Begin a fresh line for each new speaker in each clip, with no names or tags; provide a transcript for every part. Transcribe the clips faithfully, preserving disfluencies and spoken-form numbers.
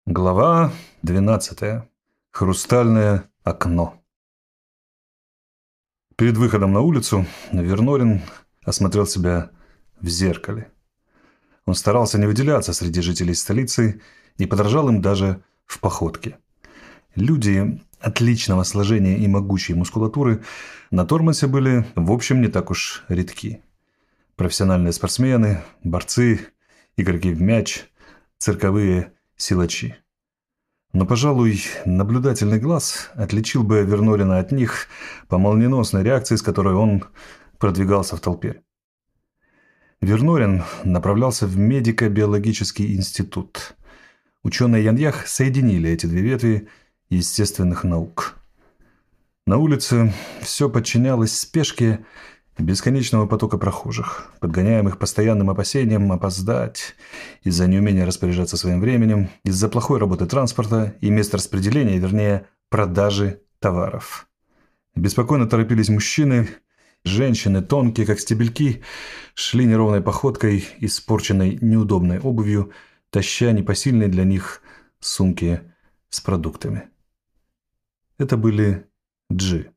Глава двенадцатая. Хрустальное окно. Перед выходом на улицу Вернорин осмотрел себя в зеркале. Он старался не выделяться среди жителей столицы и подражал им даже в походке. Люди отличного сложения и могучей мускулатуры на Тормосе были, в общем, не так уж редки. Профессиональные спортсмены, борцы, игроки в мяч, цирковые силачи. Но, пожалуй, наблюдательный глаз отличил бы Вернорина от них по молниеносной реакции, с которой он продвигался в толпе. Вернорин направлялся в медико-биологический институт. Ученые Яньях соединили эти две ветви естественных наук. На улице все подчинялось спешке бесконечного потока прохожих, подгоняемых постоянным опасением опоздать из-за неумения распоряжаться своим временем, из-за плохой работы транспорта и мест распределения, вернее, продажи товаров. Беспокойно торопились мужчины, женщины, тонкие, как стебельки, шли неровной походкой, испорченной неудобной обувью, таща непосильные для них сумки с продуктами. Это были джи.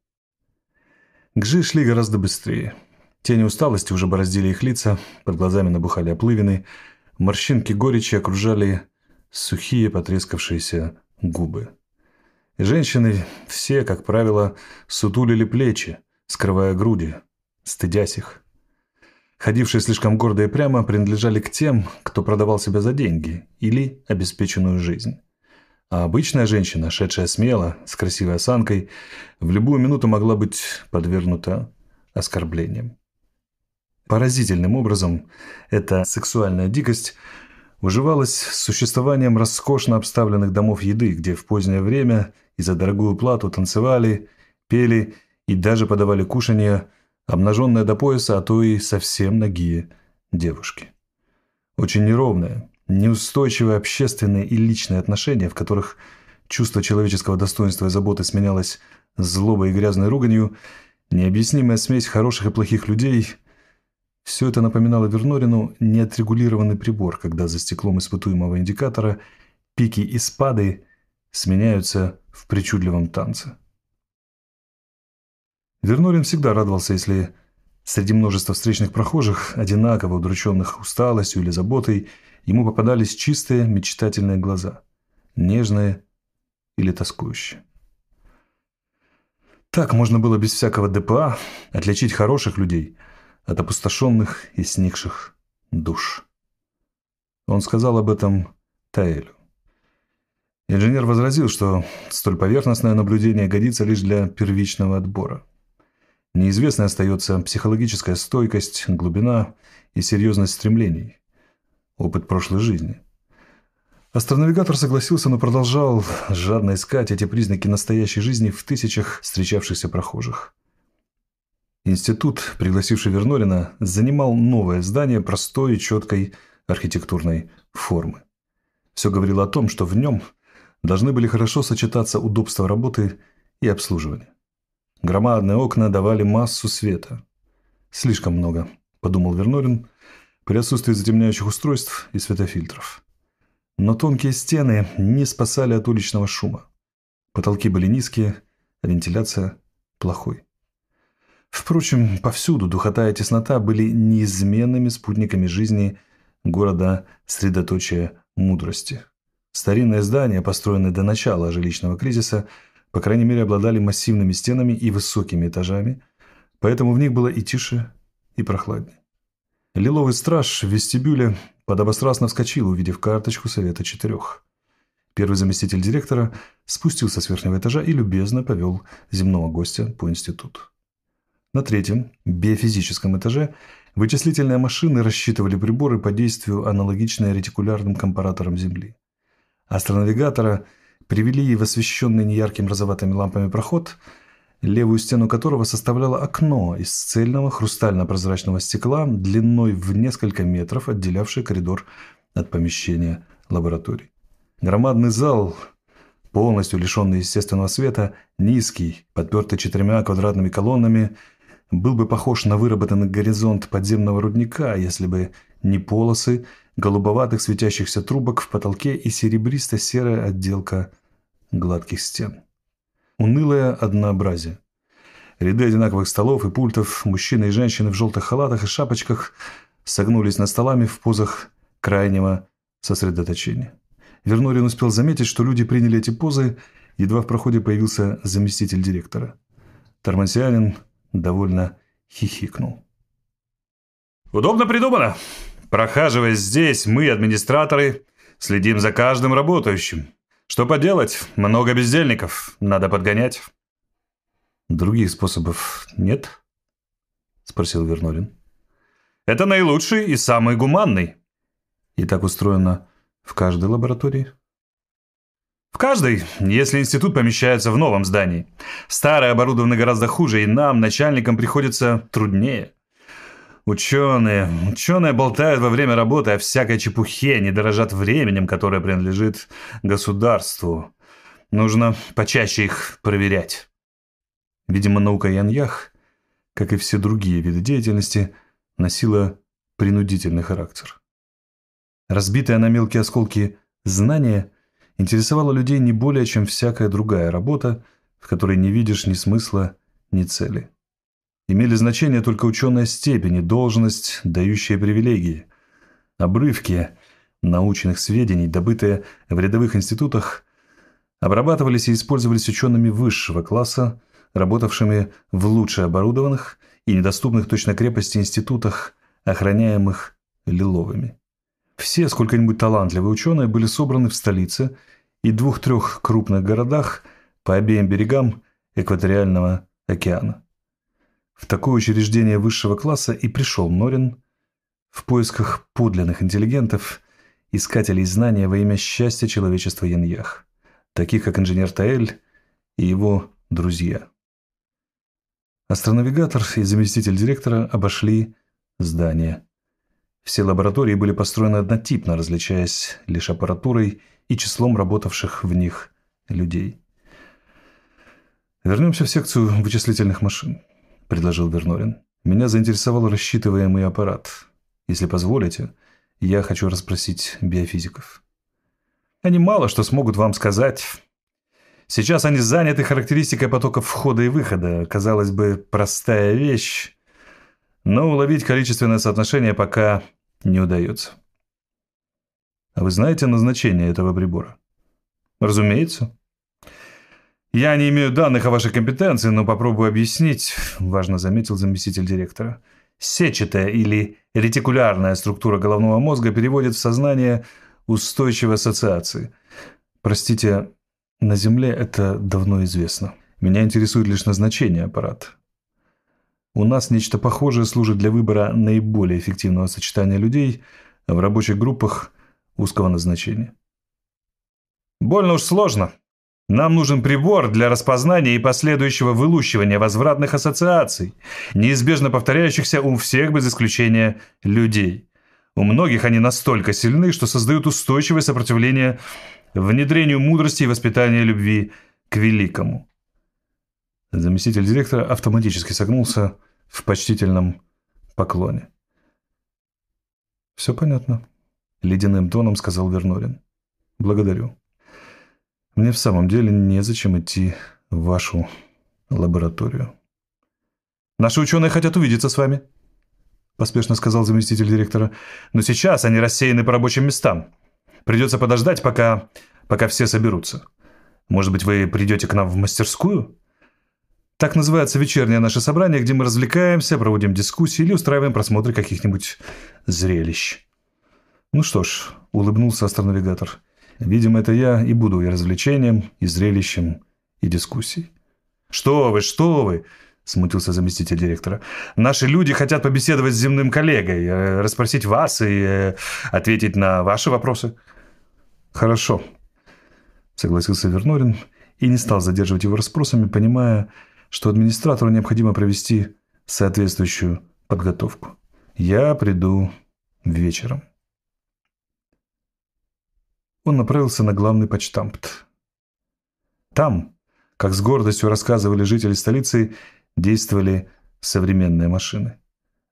Гжи шли гораздо быстрее. Тени усталости уже бороздили их лица, под глазами набухали оплывины, морщинки горечи окружали сухие потрескавшиеся губы. И женщины все, как правило, сутулили плечи, скрывая груди, стыдясь их. Ходившие слишком гордо и прямо принадлежали к тем, кто продавал себя за деньги или обеспеченную жизнь. А обычная женщина, шедшая смело, с красивой осанкой, в любую минуту могла быть подвергнута оскорблениям. Поразительным образом эта сексуальная дикость уживалась с существованием роскошно обставленных домов еды, где в позднее время и за дорогую плату танцевали, пели и даже подавали кушанье обнаженные до пояса, а то и совсем нагие девушки. Очень неровная, неустойчивые общественные и личные отношения, в которых чувство человеческого достоинства и заботы сменялось злобой и грязной руганью, необъяснимая смесь хороших и плохих людей – все это напоминало Вернорину неотрегулированный прибор, когда за стеклом испытуемого индикатора пики и спады сменяются в причудливом танце. Вернорин всегда радовался, если среди множества встречных прохожих, одинаково удрученных усталостью или заботой, ему попадались чистые мечтательные глаза, нежные или тоскующие. Так можно было без всякого ДПА отличить хороших людей от опустошенных и сникших душ. Он сказал об этом Таэлю. Инженер возразил, что столь поверхностное наблюдение годится лишь для первичного отбора. Неизвестной остается психологическая стойкость, глубина и серьезность стремлений, опыт прошлой жизни. Астронавигатор согласился, но продолжал жадно искать эти признаки настоящей жизни в тысячах встречавшихся прохожих. Институт, пригласивший Вернорина, занимал новое здание простой и четкой архитектурной формы. Все говорило о том, что в нем должны были хорошо сочетаться удобства работы и обслуживания. Громадные окна давали массу света. Слишком много, подумал Вернорин, при отсутствии затемняющих устройств и светофильтров. Но тонкие стены не спасали от уличного шума. Потолки были низкие, а вентиляция плохой. Впрочем, повсюду духота и теснота были неизменными спутниками жизни города средоточия мудрости. Старинные здания, построенные до начала жилищного кризиса, по крайней мере, обладали массивными стенами и высокими этажами, поэтому в них было и тише, и прохладнее. Лиловый страж в вестибюле подобострастно вскочил, увидев карточку совета четырех. Первый заместитель директора спустился с верхнего этажа и любезно повел земного гостя по институту. На третьем, биофизическом этаже, вычислительные машины рассчитывали приборы по действию, аналогичные ретикулярным компараторам Земли. Астронавигатора привели в освещенный неярким розоватыми лампами проход, левую стену которого составляло окно из цельного хрустально-прозрачного стекла длиной в несколько метров, отделявшее коридор от помещения лабораторий. Громадный зал, полностью лишенный естественного света, низкий, подпертый четырьмя квадратными колоннами, был бы похож на выработанный горизонт подземного рудника, если бы не полосы голубоватых светящихся трубок в потолке и серебристо-серая отделка гладких стен. Унылое однообразие. Ряды одинаковых столов и пультов, мужчины и женщины в желтых халатах и шапочках согнулись над столами в позах крайнего сосредоточения. Вернорин успел заметить, что люди приняли эти позы, едва в проходе появился заместитель директора. Тормансианин довольно хихикнул. «Удобно придумано. Прохаживаясь здесь, мы, администраторы, следим за каждым работающим. Что поделать, много бездельников, надо подгонять». «Других способов нет?» – спросил Вернорин. «Это наилучший и самый гуманный». «И так устроено в каждой лаборатории?» «В каждой, если институт помещается в новом здании. Старое оборудовано гораздо хуже, и нам, начальникам, приходится труднее. Ученые, ученые болтают во время работы о всякой чепухе, не дорожат временем, которое принадлежит государству. Нужно почаще их проверять». Видимо, наука Яньях, как и все другие виды деятельности, носила принудительный характер. Разбитое на мелкие осколки знание интересовало людей не более, чем всякая другая работа, в которой не видишь ни смысла, ни цели. Имели значение только ученая степень и должность, дающие привилегии. Обрывки научных сведений, добытые в рядовых институтах, обрабатывались и использовались учеными высшего класса, работавшими в лучше оборудованных и недоступных точно крепости институтах, охраняемых Лиловыми. Все сколько-нибудь талантливые ученые были собраны в столице и двух-трех крупных городах по обеим берегам экваториального океана. В такое учреждение высшего класса и пришел Норин в поисках подлинных интеллигентов, искателей знания во имя счастья человечества Яньях, таких как инженер Таэль и его друзья. Астронавигатор и заместитель директора обошли здание. Все лаборатории были построены однотипно, различаясь лишь аппаратурой и числом работавших в них людей. «Вернемся в секцию вычислительных машин», – предложил Вернорин. «Меня заинтересовал рассчитываемый аппарат. Если позволите, я хочу расспросить биофизиков». «Они мало что смогут вам сказать. Сейчас они заняты характеристикой потоков входа и выхода. Казалось бы, простая вещь, но уловить количественное соотношение пока не удается». «А вы знаете назначение этого прибора?» «Разумеется. Я не имею данных о вашей компетенции, но попробую объяснить», – важно заметил заместитель директора. «Сетчатая или ретикулярная структура головного мозга переводит в сознание устойчивой ассоциации. Простите, на Земле это давно известно. Меня интересует лишь назначение аппарата. У нас нечто похожее служит для выбора наиболее эффективного сочетания людей в рабочих группах узкого назначения». «Больно уж сложно. Нам нужен прибор для распознания и последующего вылущивания возвратных ассоциаций, неизбежно повторяющихся у всех без исключения людей. У многих они настолько сильны, что создают устойчивое сопротивление внедрению мудрости и воспитания любви к великому». Заместитель директора автоматически согнулся в почтительном поклоне. «Все понятно», — ледяным тоном сказал Вернорин. «Благодарю. Мне в самом деле незачем идти в вашу лабораторию». «Наши ученые хотят увидеться с вами», — поспешно сказал заместитель директора. «Но сейчас они рассеяны по рабочим местам. Придется подождать, пока, пока все соберутся. Может быть, вы придете к нам в мастерскую? Так называется вечернее наше собрание, где мы развлекаемся, проводим дискуссии или устраиваем просмотры каких-нибудь зрелищ». «Ну что ж», — улыбнулся астронавигатор, — «видимо, это я и буду и развлечением, и зрелищем, и дискуссией». «Что вы, что вы!» — смутился заместитель директора. «Наши люди хотят побеседовать с земным коллегой, расспросить вас и ответить на ваши вопросы». «Хорошо», — согласился Вернорин и не стал задерживать его расспросами, понимая, что администратору необходимо провести соответствующую подготовку. «Я приду вечером». Он направился на главный почтамт. Там, как с гордостью рассказывали жители столицы, действовали современные машины.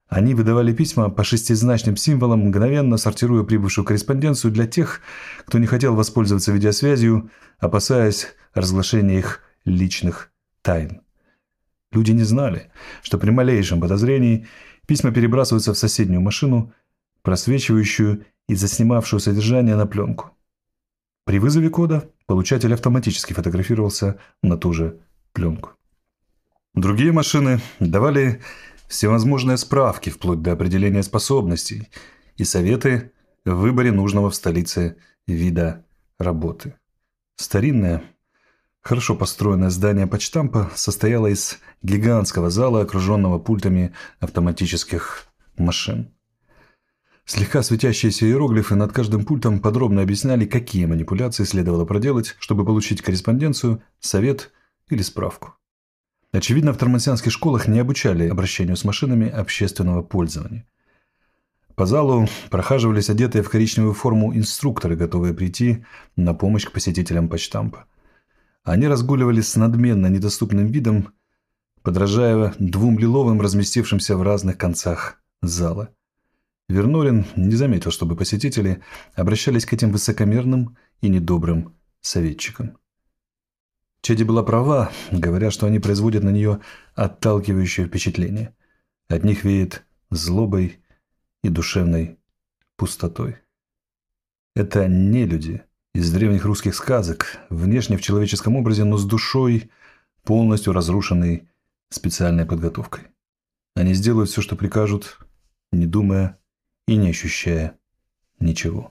Они выдавали письма по шестизначным символам, мгновенно сортируя прибывшую корреспонденцию для тех, кто не хотел воспользоваться видеосвязью, опасаясь разглашения их личных тайн. Люди не знали, что при малейшем подозрении письма перебрасываются в соседнюю машину, просвечивающую и заснимавшую содержание на пленку. При вызове кода получатель автоматически фотографировался на ту же пленку. Другие машины давали всевозможные справки вплоть до определения способностей и советы в выборе нужного в столице вида работы. Старинное, хорошо построенное здание почтампа состояло из гигантского зала, окруженного пультами автоматических машин. Слегка светящиеся иероглифы над каждым пультом подробно объясняли, какие манипуляции следовало проделать, чтобы получить корреспонденцию, совет или справку. Очевидно, в тормансианских школах не обучали обращению с машинами общественного пользования. По залу прохаживались одетые в коричневую форму инструкторы, готовые прийти на помощь к посетителям почтампа. Они разгуливали с надменно недоступным видом, подражая двум лиловым, разместившимся в разных концах зала. Вернорин не заметил, чтобы посетители обращались к этим высокомерным и недобрым советчикам. Чеди была права, говоря, что они производят на нее отталкивающее впечатление. От них веет злобой и душевной пустотой. Это не люди из древних русских сказок, внешне в человеческом образе, но с душой, полностью разрушенной специальной подготовкой. Они сделают все, что прикажут, не думая и не ощущая ничего.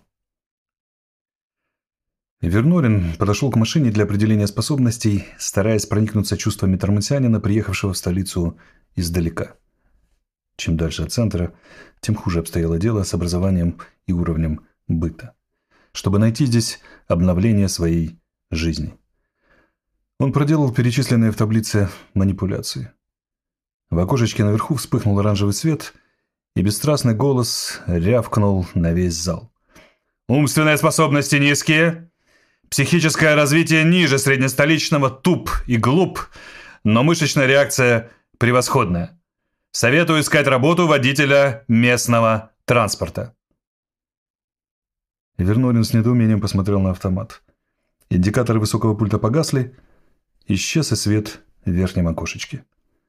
Вернорин подошел к машине для определения способностей, стараясь проникнуться чувствами тормансианина, приехавшего в столицу издалека. Чем дальше от центра, тем хуже обстояло дело с образованием и уровнем быта, чтобы найти здесь обновление своей жизни. Он проделал перечисленные в таблице манипуляции. В окошечке наверху вспыхнул оранжевый свет, и бесстрастный голос рявкнул на весь зал. «Умственные способности низкие, психическое развитие ниже среднестоличного, туп и глуп, но мышечная реакция превосходная. Советую искать работу водителя местного транспорта». Вернорин с недоумением посмотрел на автомат. Индикаторы высокого пульта погасли, исчез и свет в верхнем окошечке.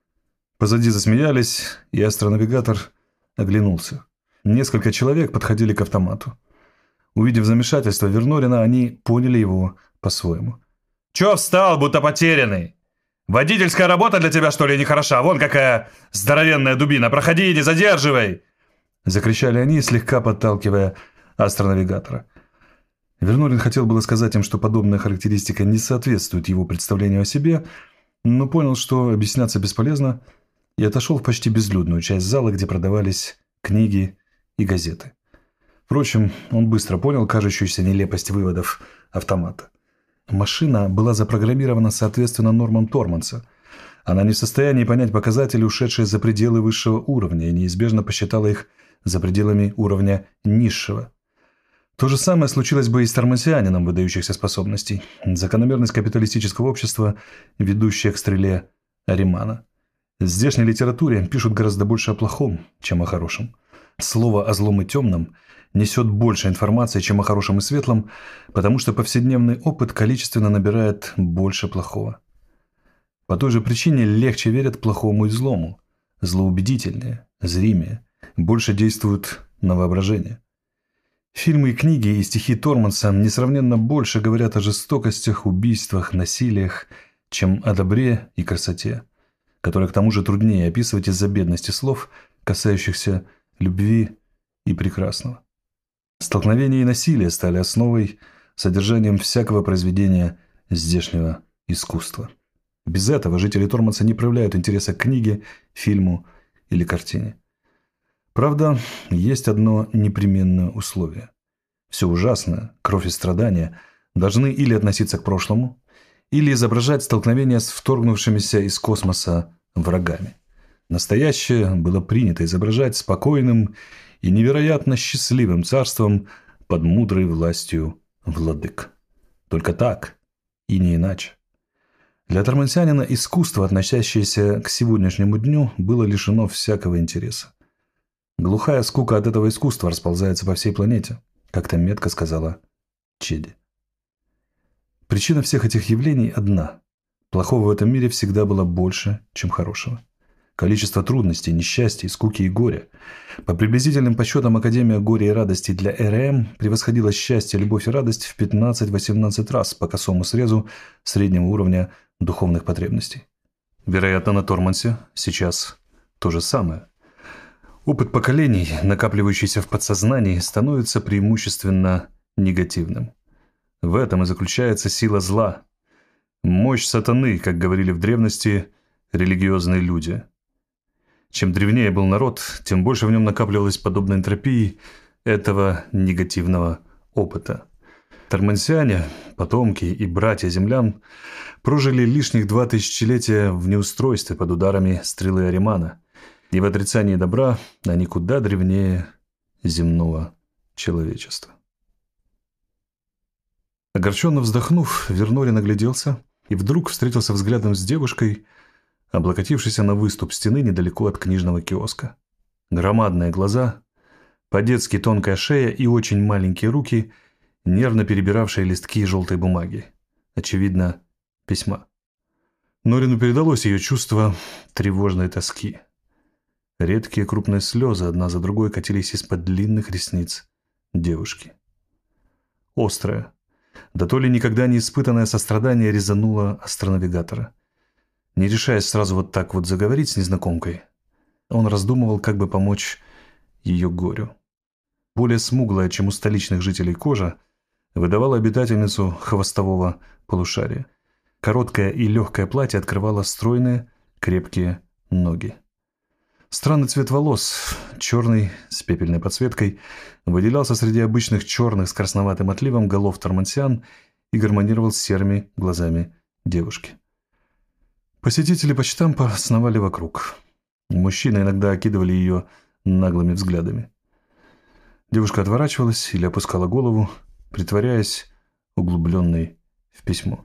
Позади засмеялись, и астронавигатор оглянулся. Несколько человек подходили к автомату. Увидев замешательство Вернорина, они поняли его по-своему. «Чё встал, будто потерянный? Водительская работа для тебя, что ли, нехороша? Вон какая здоровенная дубина! Проходи, не задерживай!» Закричали они, слегка подталкивая астронавигатора. Вернорин хотел было сказать им, что подобная характеристика не соответствует его представлению о себе, но понял, что объясняться бесполезно, и отошел в почти безлюдную часть зала, где продавались книги и газеты. Впрочем, он быстро понял кажущуюся нелепость выводов автомата. Машина была запрограммирована соответственно нормам Торманса. Она не в состоянии понять показатели, ушедшие за пределы высшего уровня, и неизбежно посчитала их за пределами уровня низшего. То же самое случилось бы и с тормансианином выдающихся способностей. Закономерность капиталистического общества, ведущая к стреле Аримана. В здешней литературе пишут гораздо больше о плохом, чем о хорошем. Слово о злом и темном несет больше информации, чем о хорошем и светлом, потому что повседневный опыт количественно набирает больше плохого. По той же причине легче верят плохому и злому. Злоубедительнее, зримее, больше действуют на воображение. Фильмы и книги и стихи Торманса несравненно больше говорят о жестокостях, убийствах, насилиях, чем о добре и красоте, которые к тому же труднее описывать из-за бедности слов, касающихся любви и прекрасного. Столкновение и насилие стали основой, содержанием всякого произведения здешнего искусства. Без этого жители Торманса не проявляют интереса к книге, фильму или картине. Правда, есть одно непременное условие. Все ужасное, кровь и страдания должны или относиться к прошлому, или изображать столкновение с вторгнувшимися из космоса врагами. Настоящее было принято изображать спокойным и невероятно счастливым царством под мудрой властью владык. Только так и не иначе. Для тормансианина искусство, относящееся к сегодняшнему дню, было лишено всякого интереса. Глухая скука от этого искусства расползается по всей планете, как-то метко сказала Чеди. Причина всех этих явлений одна. Плохого в этом мире всегда было больше, чем хорошего. Количество трудностей, несчастий, скуки и горя. По приблизительным подсчетам, Академия горя и радости для эр эм превосходила счастье, любовь и радость в пятнадцать-восемнадцать раз по косому срезу среднего уровня духовных потребностей. Вероятно, на Тормансе сейчас то же самое. Опыт поколений, накапливающийся в подсознании, становится преимущественно негативным. В этом и заключается сила зла. Мощь сатаны, как говорили в древности религиозные люди. Чем древнее был народ, тем больше в нем накапливалось подобной энтропии этого негативного опыта. Тормансиане, потомки и братья землян, прожили лишних два тысячелетия в неустройстве под ударами стрелы Аримана, и в отрицании добра они куда древнее земного человечества. Огорченно вздохнув, Вернорин огляделся и вдруг встретился взглядом с девушкой, облокотившейся на выступ стены недалеко от книжного киоска. Громадные глаза, по-детски тонкая шея и очень маленькие руки, нервно перебиравшие листки желтой бумаги. Очевидно, письма. Норину передалось ее чувство тревожной тоски. Редкие крупные слезы одна за другой катились из-под длинных ресниц девушки. Острое, да то ли никогда не испытанное сострадание резануло астронавигатора. Не решаясь сразу вот так вот заговорить с незнакомкой, он раздумывал, как бы помочь ее горю. Более смуглая, чем у столичных жителей кожа, выдавала обитательницу хвостового полушария. Короткое и легкое платье открывало стройные, крепкие ноги. Странный цвет волос, черный, с пепельной подсветкой, выделялся среди обычных черных с красноватым отливом голов тормансиан и гармонировал с серыми глазами девушки. Посетители почтампа сновали вокруг. Мужчины иногда окидывали ее наглыми взглядами. Девушка отворачивалась или опускала голову, притворяясь углубленной в письмо.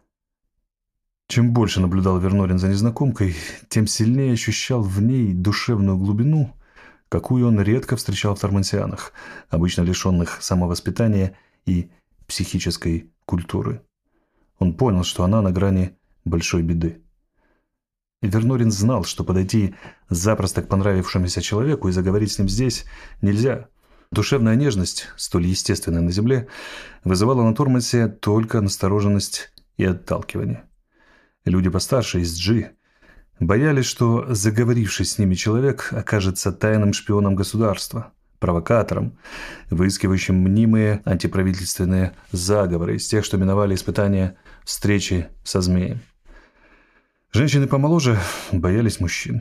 Чем больше наблюдал Вернорин за незнакомкой, тем сильнее ощущал в ней душевную глубину, какую он редко встречал в тормансианах, обычно лишенных самовоспитания и психической культуры. Он понял, что она на грани большой беды. Вернорин знал, что подойти запросто к понравившемуся человеку и заговорить с ним здесь нельзя. Душевная нежность, столь естественная на земле, вызывала на Тормансе только настороженность и отталкивание. Люди постарше из Джи боялись, что заговоривший с ними человек окажется тайным шпионом государства, провокатором, выискивающим мнимые антиправительственные заговоры из тех, что миновали испытания встречи со змеем. Женщины помоложе боялись мужчин.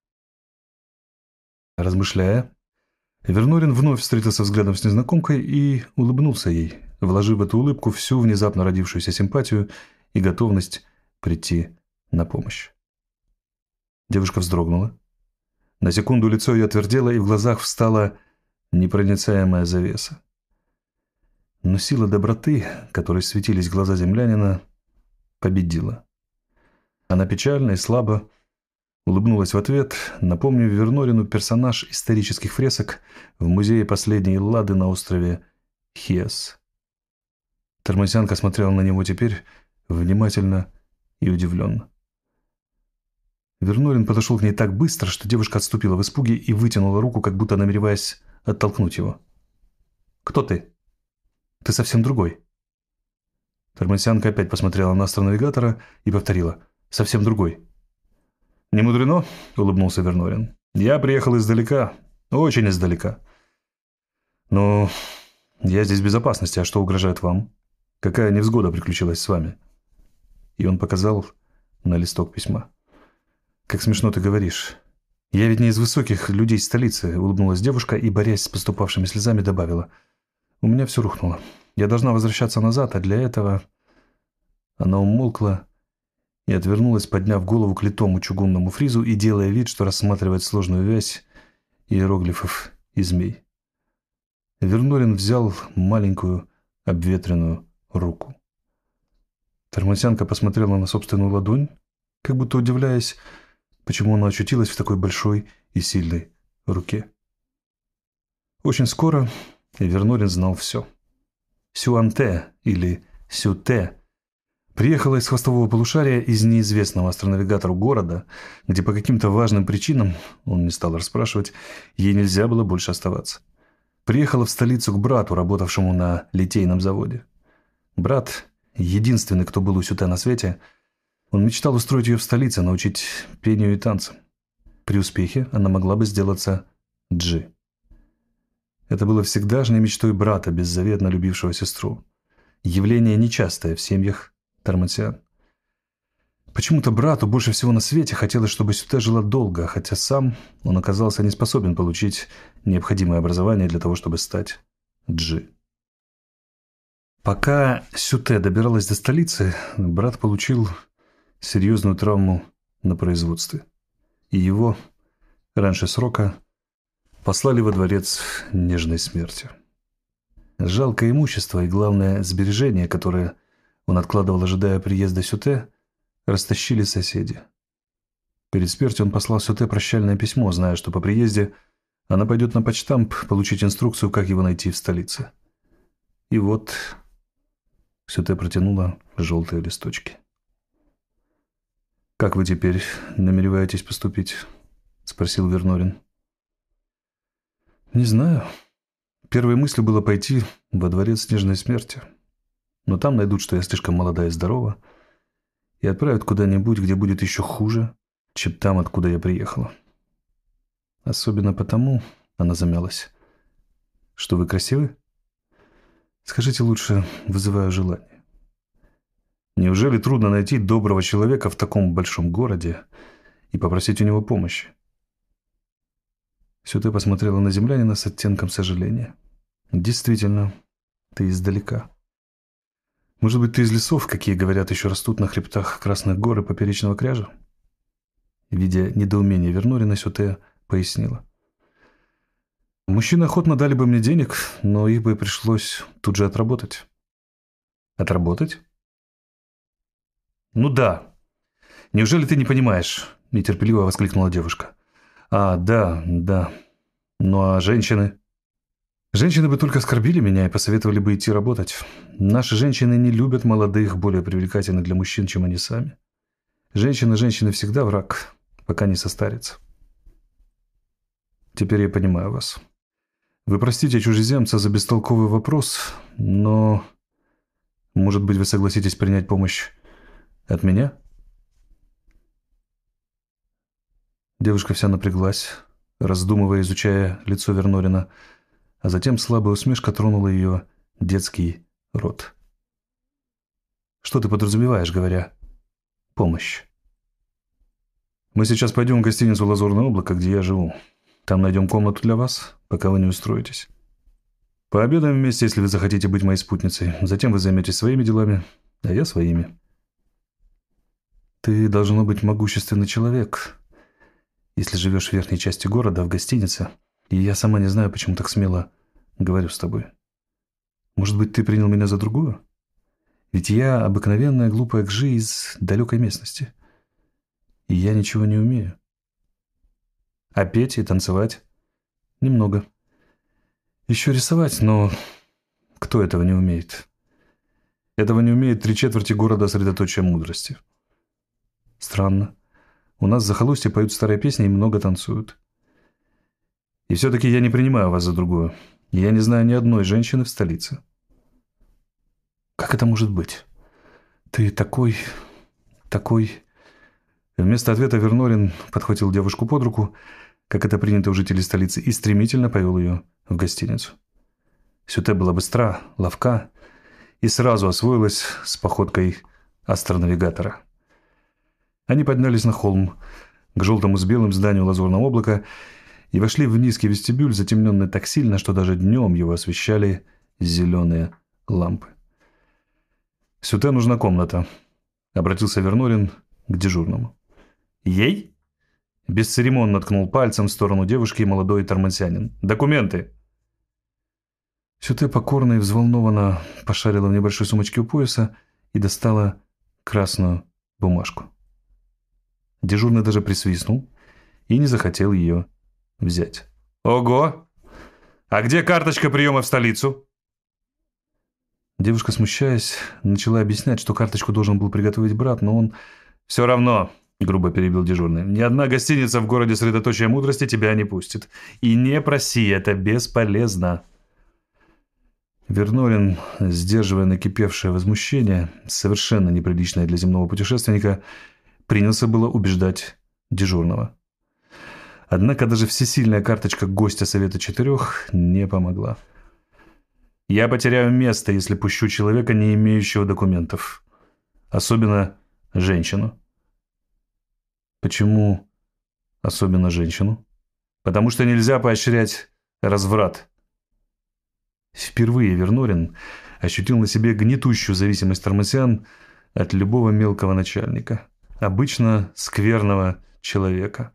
Размышляя, Вернорин вновь встретился взглядом с незнакомкой и улыбнулся ей, вложив в эту улыбку всю внезапно родившуюся симпатию и готовность прийти на помощь. Девушка вздрогнула. На секунду лицо ее отвердело, и в глазах встала непроницаемая завеса. Но сила доброты, которой светились глаза землянина, победила. Она печально и слабо улыбнулась в ответ, напомнив Вернорину персонаж исторических фресок в музее последней Эллады на острове Хиас. Тормансианка смотрела на него теперь внимательно и удивленно. Вернорин подошел к ней так быстро, что девушка отступила в испуге и вытянула руку, как будто намереваясь оттолкнуть его. «Кто ты? Ты совсем другой». Тормансианка опять посмотрела на астронавигатора и повторила: «Совсем другой». «Не мудрено», — улыбнулся Вернорин. «Я приехал издалека, очень издалека. Но я здесь в безопасности, а что угрожает вам? Какая невзгода приключилась с вами?» И он показал на листок письма. «Как смешно ты говоришь. Я ведь не из высоких людей столицы», — улыбнулась девушка и, борясь с поступавшими слезами, добавила: «У меня все рухнуло. Я должна возвращаться назад, а для этого...» Она умолкла и отвернулась, подняв голову к литому чугунному фризу и делая вид, что рассматривает сложную вязь иероглифов и змей. Вернорин взял маленькую обветренную руку. Тормансианка посмотрела на собственную ладонь, как будто удивляясь, почему она очутилась в такой большой и сильной руке. Очень скоро Вернорин знал все. Сюанте или Сюте приехала из хвостового полушария из неизвестного астронавигатору города, где по каким-то важным причинам, он не стал расспрашивать, ей нельзя было больше оставаться. Приехала в столицу к брату, работавшему на литейном заводе. Брат, единственный, кто был у Сюте на свете, он мечтал устроить ее в столице, научить пению и танцам. При успехе она могла бы сделаться Джи. Это было всегдашней мечтой брата, беззаветно любившего сестру. Явление нечастое в семьях Тормансиан. Почему-то брату больше всего на свете хотелось, чтобы Сюте жила долго, хотя сам он оказался не способен получить необходимое образование для того, чтобы стать Джи. Пока Сюте добиралась до столицы, брат получил серьезную травму на производстве. И его, раньше срока, послали во дворец нежной смерти. Жалкое имущество и, главное, сбережения, которые он откладывал, ожидая приезда Сюте, растащили соседи. Перед смертью он послал Сюте прощальное письмо, зная, что по приезде она пойдет на почтамп получить инструкцию, как его найти в столице. И вот Сюте протянула желтые листочки. «Как вы теперь намереваетесь поступить?» — спросил Вернорин. «Не знаю. Первой мыслью было пойти во дворец снежной смерти. Но там найдут, что я слишком молода и здорова, и отправят куда-нибудь, где будет еще хуже, чем там, откуда я приехала. Особенно потому, — она замялась, — что вы красивы? Скажите лучше, вызываю желание. Неужели трудно найти доброго человека в таком большом городе и попросить у него помощи?» Сюте посмотрела на землянина с оттенком сожаления. «Действительно, ты издалека. Может быть, ты из лесов, какие, говорят, еще растут на хребтах Красных гор и Поперечного кряжа?» Видя недоумение Вернорина, Сюте пояснила. «Мужчины охотно дали бы мне денег, но их бы пришлось тут же отработать». «Отработать?» «Ну да. Неужели ты не понимаешь?» – нетерпеливо воскликнула девушка. «А, да, да. Ну а женщины?» «Женщины бы только оскорбили меня и посоветовали бы идти работать. Наши женщины не любят молодых, более привлекательных для мужчин, чем они сами. Женщины женщины всегда враг, пока не состарится». «Теперь я понимаю вас. Вы простите чужеземца за бестолковый вопрос, но, может быть, вы согласитесь принять помощь от меня?» Девушка вся напряглась, раздумывая, изучая лицо Вернорина, а затем слабая усмешка тронула ее детский рот. «Что ты подразумеваешь, говоря «помощь»?» «Мы сейчас пойдем в гостиницу «Лазурное облако», где я живу. Там найдем комнату для вас, пока вы не устроитесь. Пообедаем вместе, если вы захотите быть моей спутницей. Затем вы займетесь своими делами, а я своими». «Ты, должно быть, могущественный человек, если живешь в верхней части города, в гостинице, и я сама не знаю, почему так смело говорю с тобой. Может быть, ты принял меня за другую? Ведь я обыкновенная глупая Гжи из далекой местности, и я ничего не умею. А петь и танцевать? Немного. Еще рисовать, но кто этого не умеет? Этого не умеет три четверти города средоточия мудрости. Странно. У нас в захолустье поют старые песни и много танцуют. И все-таки я не принимаю вас за другую. Я не знаю ни одной женщины в столице». «Как это может быть? Ты такой... такой...» Вместо ответа Вернорин подхватил девушку под руку, как это принято у жителей столицы, и стремительно повел ее в гостиницу. Сюте была быстра, ловка и сразу освоилась с походкой астронавигатора. Они поднялись на холм, к желтому с белым зданию Лазурного облака, и вошли в низкий вестибюль, затемненный так сильно, что даже днем его освещали зеленые лампы. «Сюте нужна комната», — обратился Вернорин к дежурному. «Ей?» — бесцеремонно ткнул пальцем в сторону девушки молодой тормансянин. «Документы!» Сюте покорно и взволнованно пошарила в небольшой сумочке у пояса и достала красную бумажку. Дежурный даже присвистнул и не захотел ее взять. «Ого! А где карточка приема в столицу?» Девушка, смущаясь, начала объяснять, что карточку должен был приготовить брат, но он... «Все равно», — грубо перебил дежурный, «ни одна гостиница в городе средоточия мудрости тебя не пустит. И не проси, это бесполезно». Вернорин, сдерживая накипевшее возмущение, совершенно неприличное для земного путешественника, принялся было убеждать дежурного. Однако даже всесильная карточка гостя Совета Четырех не помогла. «Я потеряю место, если пущу человека, не имеющего документов. Особенно женщину». «Почему особенно женщину?» «Потому что нельзя поощрять разврат». Впервые Вернорин ощутил на себе гнетущую зависимость тормосян от любого мелкого начальника, обычно скверного человека.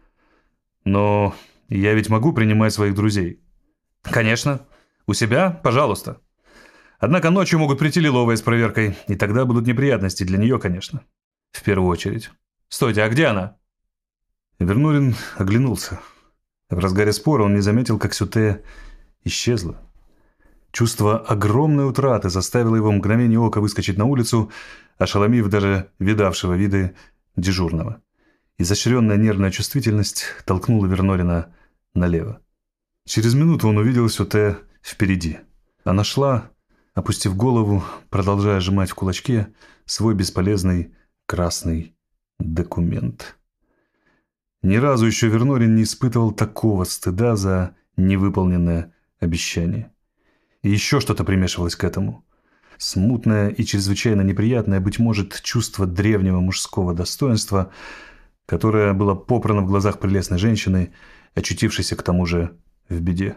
«Но я ведь могу принимать своих друзей». «Конечно. У себя? Пожалуйста. Однако ночью могут прийти лиловые с проверкой, и тогда будут неприятности для нее, конечно. В первую очередь. Стойте, а где она?» Вернорин оглянулся. В разгаре спора он не заметил, как Сюте исчезла. Чувство огромной утраты заставило его в мгновение ока выскочить на улицу, ошеломив даже видавшего виды дежурного. Изощренная нервная чувствительность толкнула Вернорина налево. Через минуту он увидел Сюте впереди. Она шла, опустив голову, продолжая сжимать в кулачке свой бесполезный красный документ. Ни разу еще Вернорин не испытывал такого стыда за невыполненное обещание. И еще что-то примешивалось к этому. Смутное и чрезвычайно неприятное, быть может, чувство древнего мужского достоинства, которое было попрано в глазах прелестной женщины, очутившейся к тому же в беде.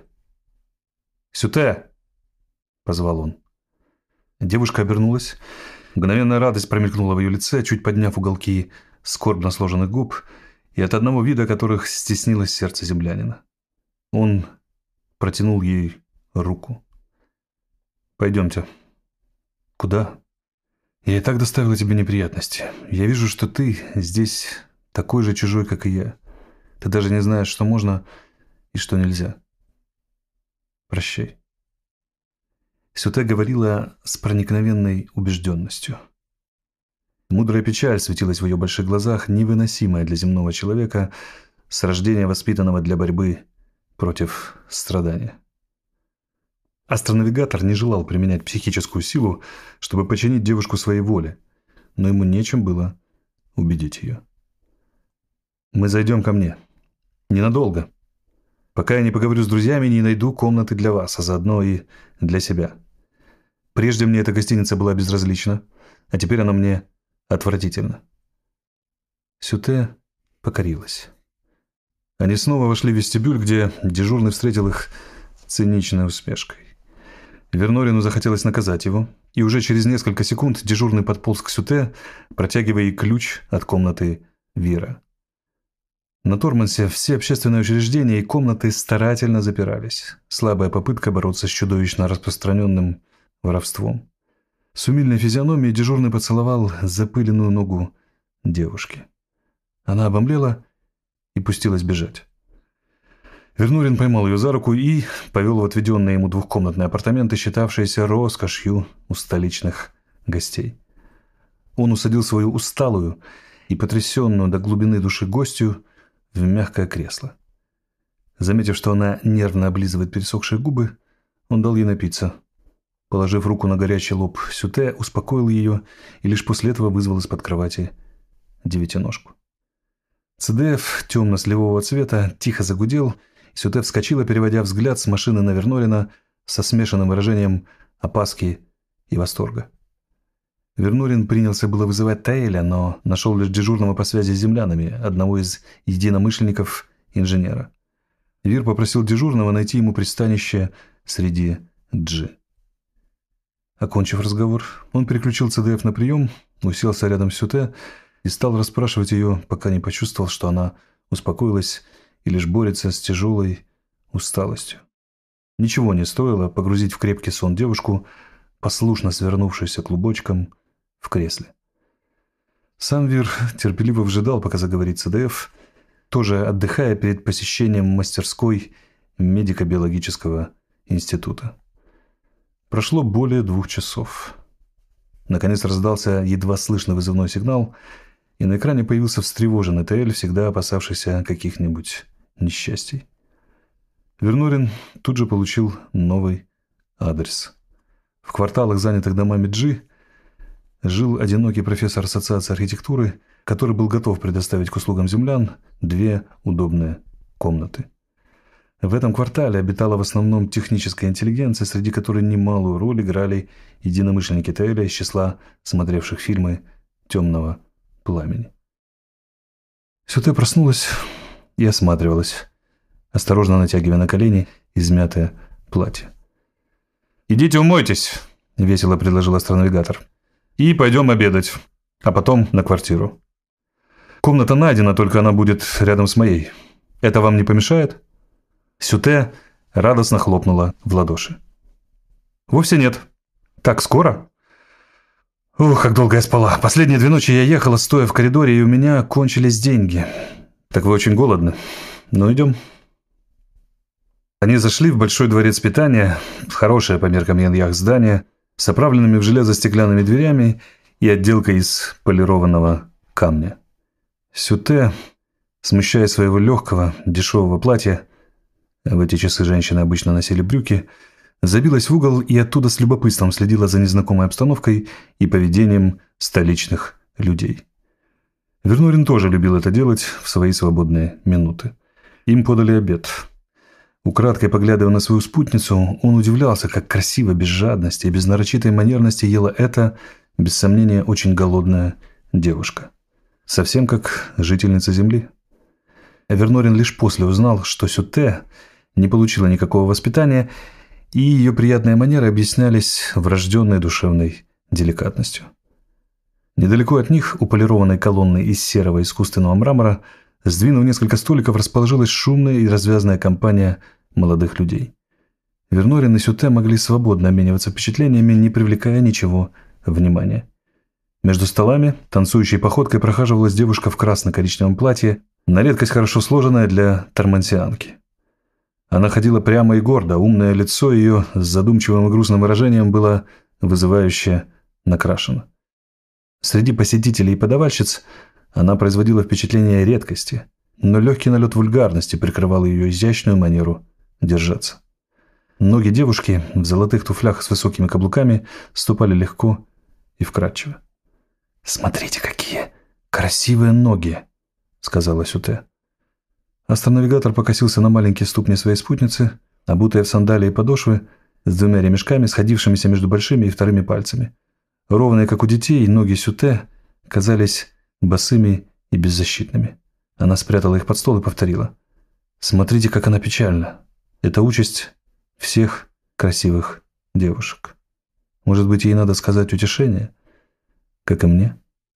«Сюте!» — позвал он. Девушка обернулась. Мгновенная радость промелькнула в ее лице, чуть подняв уголки скорбно сложенных губ, и от одного вида которых стеснилось сердце землянина. Он протянул ей руку. «Пойдемте». «Куда?» «Я и так доставила тебе неприятности. Я вижу, что ты здесь такой же чужой, как и я. Ты даже не знаешь, что можно и что нельзя. Прощай». Сюте говорила с проникновенной убежденностью. Мудрая печаль светилась в ее больших глазах, невыносимая для земного человека, с рождения воспитанного для борьбы против страдания. Астронавигатор не желал применять психическую силу, чтобы подчинить девушку своей воле, но ему нечем было убедить ее. «Мы зайдем ко мне. Ненадолго. Пока я не поговорю с друзьями и не найду комнаты для вас, а заодно и для себя. Прежде мне эта гостиница была безразлична, а теперь она мне отвратительна». Сюте покорилась. Они снова вошли в вестибюль, где дежурный встретил их циничной усмешкой. Вернорину захотелось наказать его, и уже через несколько секунд дежурный подполз к Сюте, протягивая ей ключ от комнаты Вира. На Тормансе все общественные учреждения и комнаты старательно запирались. Слабая попытка бороться с чудовищно распространенным воровством. С умильной физиономией дежурный поцеловал запыленную ногу девушки. Она обомлела и пустилась бежать. Вернорин поймал ее за руку и повел в отведенные ему двухкомнатные апартаменты, считавшиеся роскошью у столичных гостей. Он усадил свою усталую и потрясенную до глубины души гостью в мягкое кресло. Заметив, что она нервно облизывает пересохшие губы, он дал ей напиться. Положив руку на горячий лоб Сюте, успокоил ее и лишь после этого вызвал из-под кровати девятиножку. ЦДФ темно-сливового цвета тихо загудел, и Сюте вскочила, переводя взгляд с машины на Вернорина со смешанным выражением опаски и восторга. Вернорин принялся было вызывать Таэля, но нашел лишь дежурного по связи с землянами, одного из единомышленников инженера. Вир попросил дежурного найти ему пристанище среди Джи. Окончив разговор, он переключил ЦДФ на прием, уселся рядом с Сюте и стал расспрашивать ее, пока не почувствовал, что она успокоилась и лишь борется с тяжелой усталостью. Ничего не стоило погрузить в крепкий сон девушку, послушно свернувшуюся клубочком в кресле. Сам Вир терпеливо вжидал, пока заговорит ЦДФ, тоже отдыхая перед посещением мастерской медико-биологического института. Прошло более двух часов. Наконец раздался едва слышный вызывной сигнал, и на экране появился встревоженный Теэль, всегда опасавшийся каких-нибудь несчастий. Вернорин тут же получил новый адрес. В кварталах, занятых домами Джи, жил одинокий профессор Ассоциации архитектуры, который был готов предоставить к услугам землян две удобные комнаты. В этом квартале обитала в основном техническая интеллигенция, среди которой немалую роль играли единомышленники Теэля из числа смотревших фильмы «Темного пламени». Сюте проснулась и осматривалась, осторожно натягивая на колени измятое платье. «Идите умойтесь», — весело предложил астронавигатор. «И пойдем обедать, а потом на квартиру. Комната найдена, только она будет рядом с моей. Это вам не помешает?» Сюте радостно хлопнула в ладоши. «Вовсе нет. Так скоро?» «Ух, как долго я спала. Последние две ночи я ехала, стоя в коридоре, и у меня кончились деньги. Так вы очень голодны. Ну, идем». Они зашли в большой дворец питания, хорошее по меркам Яньях здание, с оправленными в железо стеклянными дверями и отделкой из полированного камня. Сюте, смущая своего легкого, дешевого платья, в эти часы женщины обычно носили брюки, забилась в угол и оттуда с любопытством следила за незнакомой обстановкой и поведением столичных людей. Вернорин тоже любил это делать в свои свободные минуты. Им подали обед. Украдкой поглядывая на свою спутницу, он удивлялся, как красиво, без жадности и без нарочитой манерности ела эта, без сомнения, очень голодная девушка. Совсем как жительница Земли. Вернорин лишь после узнал, что Сюте не получила никакого воспитания, и ее приятные манеры объяснялись врожденной душевной деликатностью. Недалеко от них, у полированной колонны из серого искусственного мрамора, сдвинув несколько столиков, расположилась шумная и развязная компания молодых людей. Вернорин и Сюте могли свободно обмениваться впечатлениями, не привлекая ничего внимания. Между столами танцующей походкой прохаживалась девушка в красно-коричневом платье, на редкость хорошо сложенная для тормансианки. Она ходила прямо и гордо, умное лицо ее с задумчивым и грустным выражением было вызывающе накрашено. Среди посетителей и подавальщиц она производила впечатление редкости, но легкий налет вульгарности прикрывал ее изящную манеру держаться. Ноги девушки в золотых туфлях с высокими каблуками ступали легко и вкрадчиво. «Смотрите, какие красивые ноги!» — сказала Сюте. Астронавигатор покосился на маленькие ступни своей спутницы, обутые в сандалии и подошвы, с двумя ремешками, сходившимися между большими и вторыми пальцами. Ровные, как у детей, ноги Сюте казались босыми и беззащитными. Она спрятала их под стол и повторила. «Смотрите, как она печальна. Это участь всех красивых девушек. Может быть, ей надо сказать утешение, как и мне?»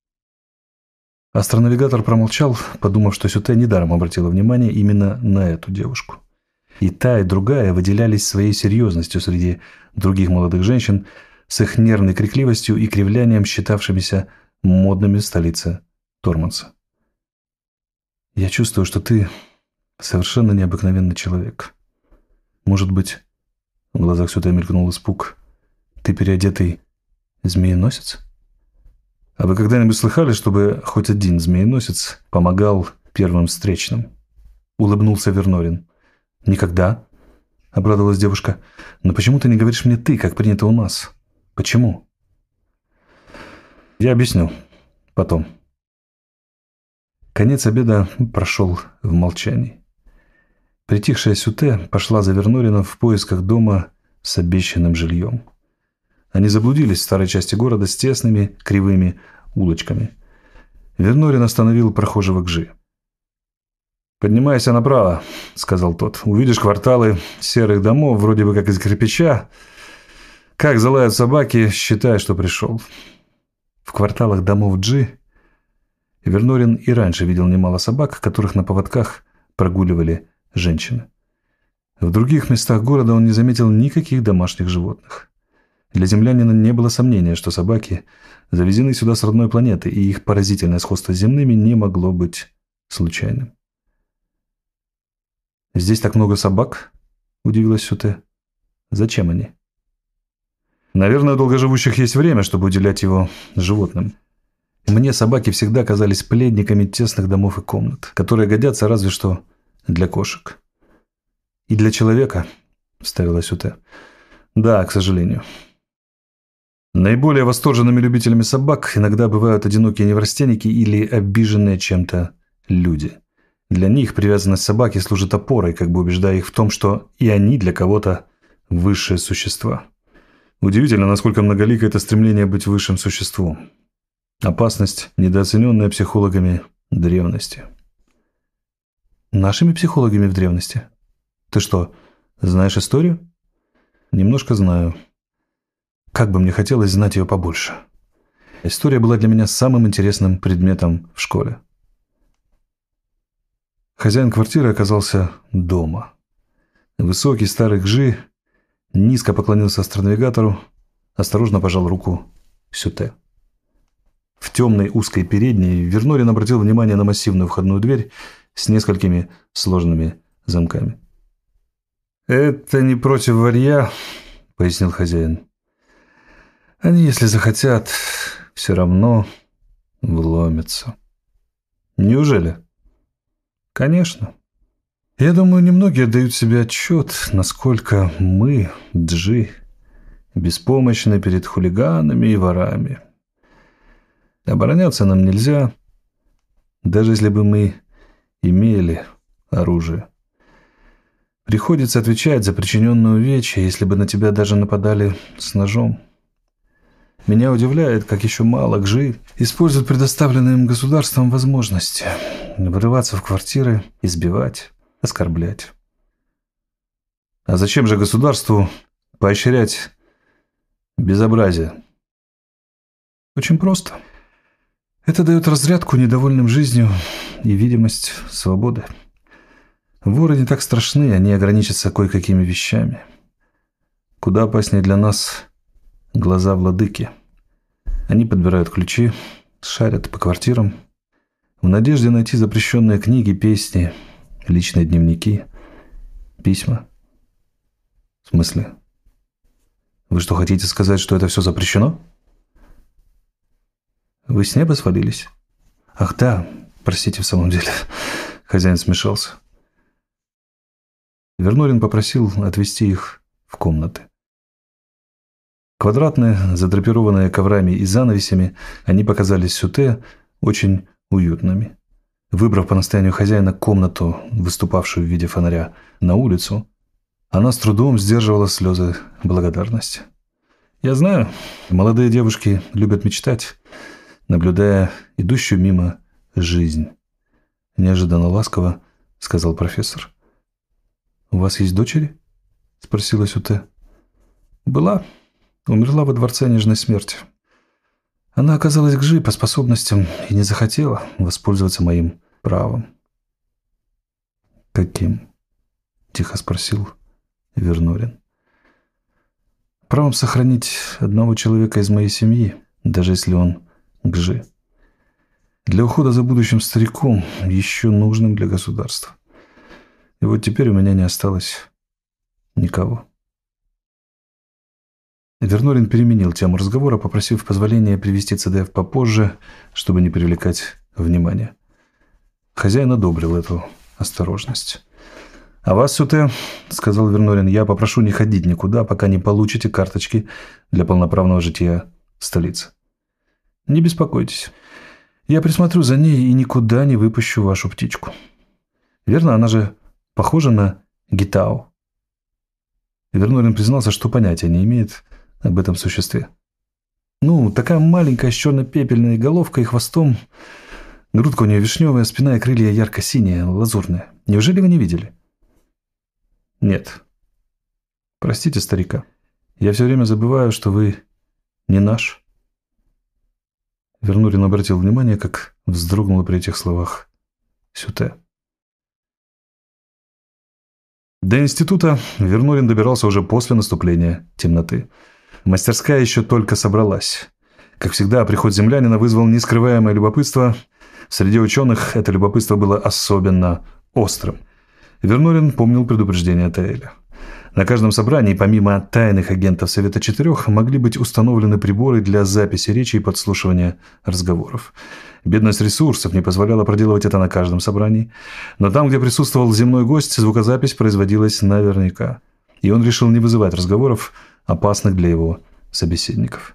Астронавигатор промолчал, подумав, что Сюте недаром обратила внимание именно на эту девушку. И та, и другая выделялись своей серьезностью среди других молодых женщин, с их нервной крикливостью и кривлянием, считавшимися модными в столице Торманса. «Я чувствую, что ты совершенно необыкновенный человек. Может быть, в глазах Сюте мелькнул испуг, ты переодетый змееносец? А вы когда-нибудь слыхали, чтобы хоть один змееносец помогал первым встречным?» Улыбнулся Вернорин. «Никогда», — обрадовалась девушка. «Но почему ты не говоришь мне «ты», как принято у нас? Почему?» «Я объясню. Потом». Конец обеда прошел в молчании. Притихшая Сюте пошла за Вернорином в поисках дома с обещанным жильем. Они заблудились в старой части города с тесными, кривыми улочками. Вернорин остановил прохожего Гжи. «Поднимайся направо», — сказал тот. «Увидишь кварталы серых домов, вроде бы как из кирпича. Как залают собаки, считай, что пришел». В кварталах домов Джи Вернорин и раньше видел немало собак, которых на поводках прогуливали женщины. В других местах города он не заметил никаких домашних животных. Для землянина не было сомнения, что собаки завезены сюда с родной планеты, и их поразительное сходство с земными не могло быть случайным. «Здесь так много собак?» удивилась Сюте. Зачем они? Наверное, у долгоживущих есть время, чтобы уделять его животным. Мне собаки всегда казались пледниками тесных домов и комнат, которые годятся разве что для кошек. И для человека, вставила Сюте. Да, к сожалению. Наиболее восторженными любителями собак иногда бывают одинокие неврастенники или обиженные чем-то люди. Для них привязанность собаки служит опорой, как бы убеждая их в том, что и они для кого-то высшие существа. Удивительно, насколько многолико это стремление быть высшим существом. Опасность, недооцененная психологами древности. Нашими психологами в древности? Ты что, знаешь историю? Немножко знаю. Как бы мне хотелось знать ее побольше. История была для меня самым интересным предметом в школе. Хозяин квартиры оказался дома. Высокий старый Гжи низко поклонился астронавигатору, осторожно пожал руку Сюте. В темной узкой передней Вернорин обратил внимание на массивную входную дверь с несколькими сложными замками. «Это не против варья», — пояснил хозяин. «Они, если захотят, все равно вломятся». «Неужели?» «Конечно. Я думаю, немногие дают себе отчет, насколько мы, Джи, беспомощны перед хулиганами и ворами. Обороняться нам нельзя, даже если бы мы имели оружие. Приходится отвечать за причиненное увечье, если бы на тебя даже нападали с ножом. Меня удивляет, как еще мало Гжи используют предоставленные им государством возможности врываться в квартиры, избивать, оскорблять. А зачем же государству поощрять безобразие? Очень просто. Это дает разрядку недовольным жизнью и видимость свободы. Воры не так страшны, они ограничатся кое-какими вещами. Куда опаснее для нас глаза владыки. Они подбирают ключи, шарят по квартирам, в надежде найти запрещенные книги, песни, личные дневники, письма. В смысле? Вы что, хотите сказать, что это все запрещено? Вы с неба свалились? Ах да, простите, в самом деле. Хозяин смешался. Вернорин попросил отвезти их в комнаты. Квадратные, задрапированные коврами и занавесями, они показались Сюте очень уютными. Выбрав по настоянию хозяина комнату, выступавшую в виде фонаря, на улицу, она с трудом сдерживала слезы благодарности. Я знаю, молодые девушки любят мечтать, наблюдая идущую мимо жизнь. Неожиданно ласково сказал профессор. «У вас есть дочери?» – спросила Сюте. «Была. Умерла во дворце нежной смерти. Она оказалась Гжи по способностям и не захотела воспользоваться моим правом». «Каким?» – тихо спросил Вернорин. «Правом сохранить одного человека из моей семьи, даже если он Гжи. Для ухода за будущим стариком, еще нужным для государства. И вот теперь у меня не осталось никого». Вернорин переменил тему разговора, попросив позволения привести ЦДФ попозже, чтобы не привлекать внимания. Хозяин одобрил эту осторожность. «А вас, Сюте, — сказал Вернорин, — я попрошу не ходить никуда, пока не получите карточки для полноправного жития в столице. Не беспокойтесь. Я присмотрю за ней и никуда не выпущу вашу птичку. Верно, она же похожа на Гитау». Вернорин признался, что понятия не имеет об этом существе. «Ну, такая маленькая, с черно-пепельной головкой и хвостом. Грудка у нее вишневая, спина и крылья ярко-синие, лазурные. Неужели вы не видели?» «Нет. Простите, старика. Я все время забываю, что вы не наш». Вернорин обратил внимание, как вздрогнула при этих словах Сюте. До института Вернорин добирался уже после наступления темноты. Мастерская еще только собралась. Как всегда, приход землянина вызвал нескрываемое любопытство. Среди ученых это любопытство было особенно острым. Вернорин помнил предупреждение Таэля. На каждом собрании, помимо тайных агентов Совета Четырех, могли быть установлены приборы для записи речи и подслушивания разговоров. Бедность ресурсов не позволяла проделывать это на каждом собрании, но там, где присутствовал земной гость, звукозапись производилась наверняка, и он решил не вызывать разговоров, опасных для его собеседников.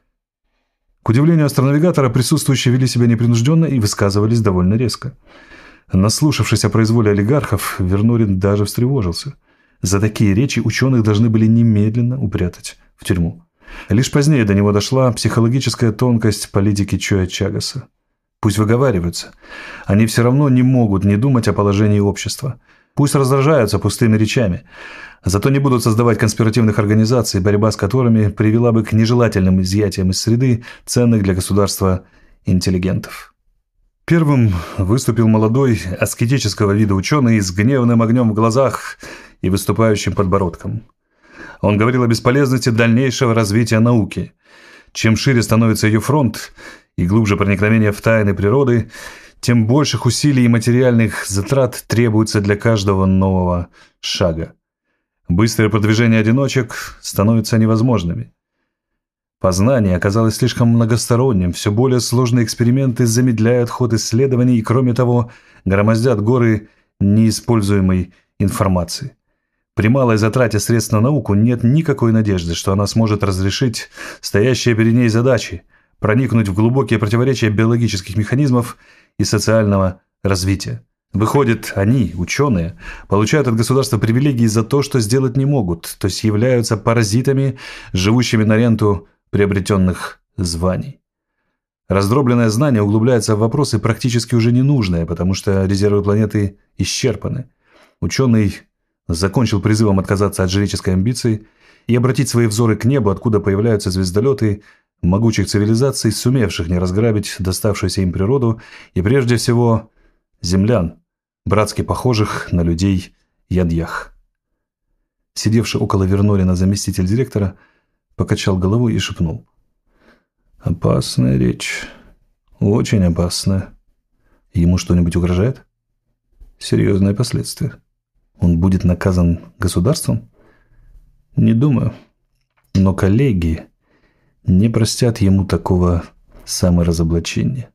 К удивлению астронавигатора, присутствующие вели себя непринужденно и высказывались довольно резко. Наслушавшись о произволе олигархов, Вернорин даже встревожился. За такие речи ученых должны были немедленно упрятать в тюрьму. Лишь позднее до него дошла психологическая тонкость политики Чоя Чагаса. Пусть выговариваются. Они все равно не могут не думать о положении общества. Пусть раздражаются пустыми речами. Зато не будут создавать конспиративных организаций, борьба с которыми привела бы к нежелательным изъятиям из среды ценных для государства интеллигентов. Первым выступил молодой, аскетического вида ученый с гневным огнем в глазах и выступающим подбородком. Он говорил о бесполезности дальнейшего развития науки. Чем шире становится ее фронт и глубже проникновение в тайны природы, тем больших усилий и материальных затрат требуется для каждого нового шага. Быстрое продвижение одиночек становится невозможными. Познание оказалось слишком многосторонним, все более сложные эксперименты замедляют ход исследований и, кроме того, громоздят горы неиспользуемой информации. При малой затрате средств на науку нет никакой надежды, что она сможет разрешить стоящие перед ней задачи, проникнуть в глубокие противоречия биологических механизмов и социального развития. Выходит, они, ученые, получают от государства привилегии за то, что сделать не могут, то есть являются паразитами, живущими на ренту приобретенных званий. Раздробленное знание углубляется в вопросы практически уже ненужные, потому что резервы планеты исчерпаны. Ученый закончил призывом отказаться от жреческой амбиции и обратить свои взоры к небу, откуда появляются звездолеты могучих цивилизаций, сумевших не разграбить доставшуюся им природу, и прежде всего землян, братски похожих на людей Ядьях. Сидевший около Вернорина заместитель директора покачал головой и шепнул: «Опасная речь. Очень опасная. Ему что-нибудь угрожает? Серьезные последствия. Он будет наказан государством? Не думаю. Но коллеги не простят ему такого саморазоблачения».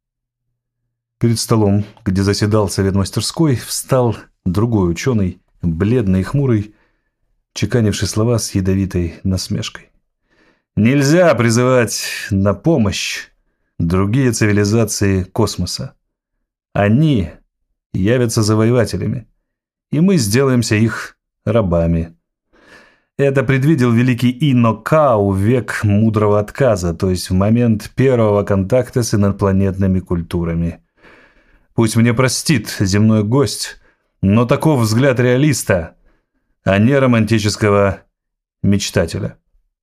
Перед столом, где заседал совет мастерской, встал другой ученый, бледный и хмурый, чеканивший слова с ядовитой насмешкой. «Нельзя призывать на помощь другие цивилизации космоса. Они явятся завоевателями, и мы сделаемся их рабами. Это предвидел великий Инно Кау в век мудрого отказа, то есть в момент первого контакта с инопланетными культурами. Пусть мне простит земной гость, но таков взгляд реалиста, а не романтического мечтателя».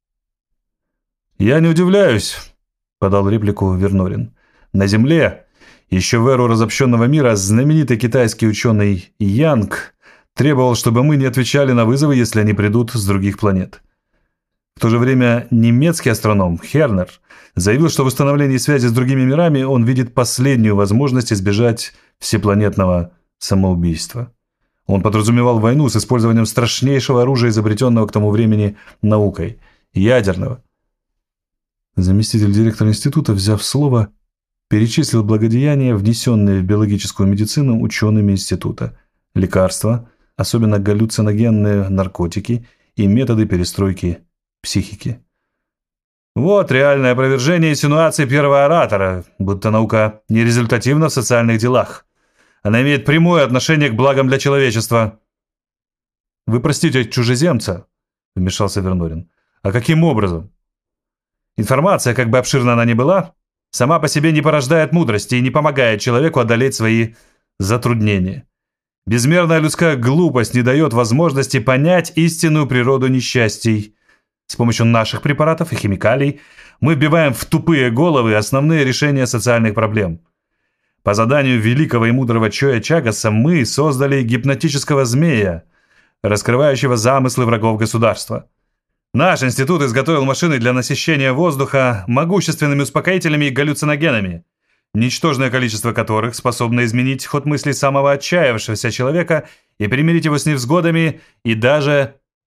«Я не удивляюсь», — подал реплику Вернорин. «На Земле, еще в эру разобщенного мира, знаменитый китайский ученый Янг требовал, чтобы мы не отвечали на вызовы, если они придут с других планет. В то же время немецкий астроном Хернер заявил, что в установлении связи с другими мирами он видит последнюю возможность избежать всепланетного самоубийства. Он подразумевал войну с использованием страшнейшего оружия, изобретенного к тому времени наукой – ядерного». Заместитель директора института, взяв слово, перечислил благодеяния, внесенные в биологическую медицину учеными института, лекарства, особенно галлюциногенные наркотики и методы перестройки психики. Вот реальное опровержение инсинуаций первого оратора, будто наука нерезультативна в социальных делах. Она имеет прямое отношение к благам для человечества. «Вы простите чужеземца», — вмешался Вернорин. «А каким образом? Информация, как бы обширна она ни была, сама по себе не порождает мудрости и не помогает человеку одолеть свои затруднения. Безмерная людская глупость не дает возможности понять истинную природу несчастий. С помощью наших препаратов и химикалий мы вбиваем в тупые головы основные решения социальных проблем. По заданию великого и мудрого Чоя Чагаса мы создали гипнотического змея, раскрывающего замыслы врагов государства. Наш институт изготовил машины для насыщения воздуха могущественными успокоителями и галлюциногенами, ничтожное количество которых способно изменить ход мыслей самого отчаявшегося человека и примирить его с невзгодами и даже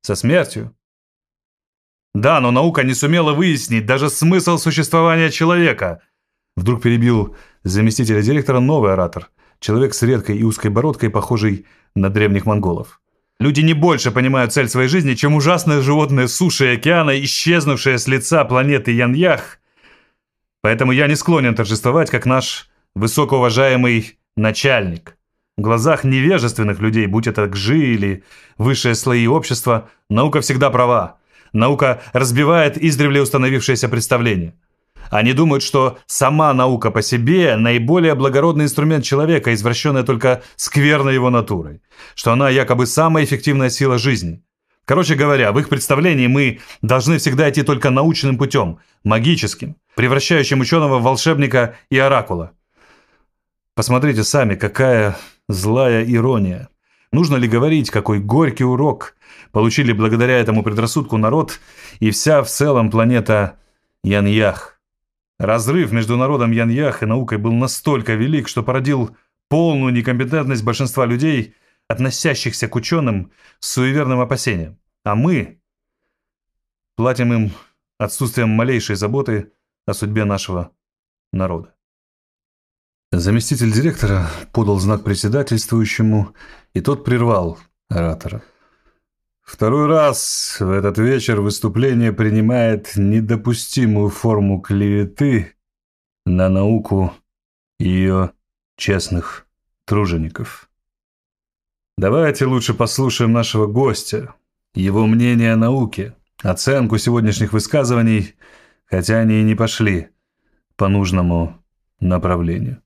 Со смертью? Да, но наука не сумела выяснить даже смысл существования человека. Вдруг перебил заместителя директора новый оратор. Человек с редкой и узкой бородкой, похожий на древних монголов. Люди не больше понимают цель своей жизни, чем ужасное животное суши и океана, исчезнувшее с лица планеты Яньях. Поэтому я не склонен торжествовать, как наш высокоуважаемый начальник. В глазах невежественных людей, будь это гжи или высшие слои общества, наука всегда права. Наука разбивает издревле установившееся представление. Они думают, что сама наука по себе наиболее благородный инструмент человека, извращенная только скверной его натурой, что она якобы самая эффективная сила жизни. Короче говоря, в их представлении мы должны всегда идти только научным путем, магическим, превращающим ученого в волшебника и оракула. Посмотрите сами, какая злая ирония. Нужно ли говорить, какой горький урок получили благодаря этому предрассудку народ и вся в целом планета Яньях? Разрыв между народом Яньях и наукой был настолько велик, что породил полную некомпетентность большинства людей, относящихся к ученым с суеверным опасением. А мы платим им отсутствием малейшей заботы о судьбе нашего народа. Заместитель директора подал знак председательствующему, и тот прервал оратора. Второй раз в этот вечер выступление принимает недопустимую форму клеветы на науку и ее честных тружеников. Давайте лучше послушаем нашего гостя, его мнение о науке, оценку сегодняшних высказываний, хотя они и не пошли по нужному направлению.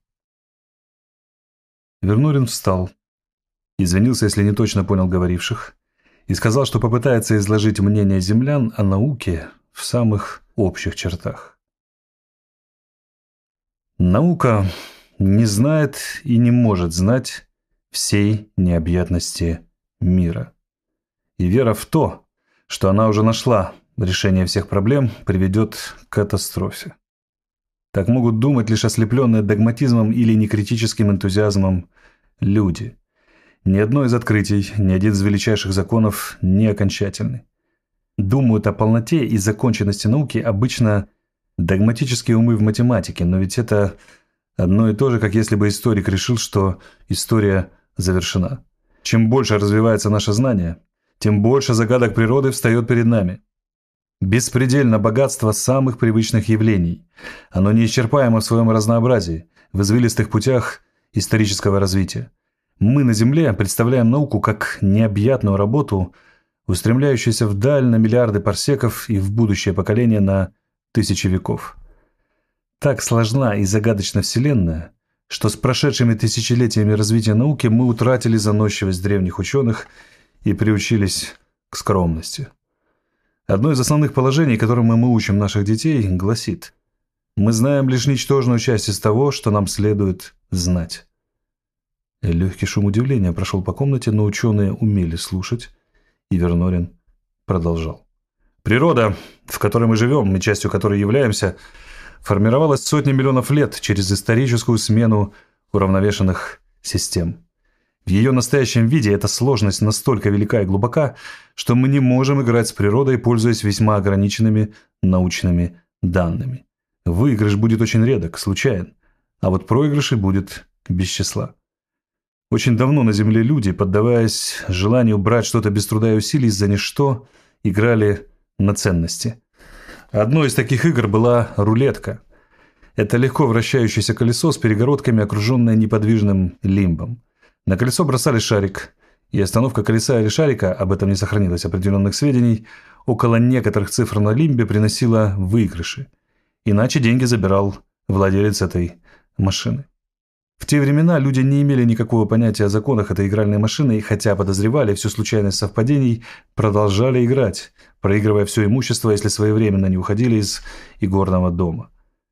Вернурин встал, извинился, если не точно понял говоривших, и сказал, что попытается изложить мнение землян о науке в самых общих чертах. Наука не знает и не может знать всей необъятности мира. И вера в то, что она уже нашла решение всех проблем, приведет к катастрофе. Так могут думать лишь ослепленные догматизмом или некритическим энтузиазмом люди. Ни одно из открытий, ни один из величайших законов не окончательны. Думают о полноте и законченности науки обычно догматические умы в математике, но ведь это одно и то же, как если бы историк решил, что история завершена. Чем больше развивается наше знание, тем больше загадок природы встает перед нами. Беспредельно богатство самых привычных явлений. Оно неисчерпаемо в своем разнообразии, в извилистых путях исторического развития. Мы на Земле представляем науку как необъятную работу, устремляющуюся вдаль на миллиарды парсеков и в будущее поколение на тысячи веков. Так сложна и загадочна Вселенная, что с прошедшими тысячелетиями развития науки мы утратили заносчивость древних ученых и приучились к скромности. Одно из основных положений, которым мы учим наших детей, гласит: мы знаем лишь ничтожную часть из того, что нам следует знать. Легкий шум удивления прошел по комнате, но ученые умели слушать, и Вернорин продолжал. Природа, в которой мы живем, и частью которой являемся, формировалась сотни миллионов лет через историческую смену уравновешенных систем. В ее настоящем виде эта сложность настолько велика и глубока, что мы не можем играть с природой, пользуясь весьма ограниченными научными данными. Выигрыш будет очень редок, случайен, а вот проигрышей будет без числа. Очень давно на Земле люди, поддаваясь желанию брать что-то без труда и усилий за ничто, играли на ценности. Одной из таких игр была рулетка. Это легко вращающееся колесо с перегородками, окруженное неподвижным лимбом. На колесо бросали шарик, и остановка колеса или шарика, об этом не сохранилось определенных сведений, около некоторых цифр на лимбе приносила выигрыши. Иначе деньги забирал владелец этой машины. В те времена люди не имели никакого понятия о законах этой игральной машины, и хотя подозревали всю случайность совпадений, продолжали играть, проигрывая все имущество, если своевременно не уходили из игорного дома.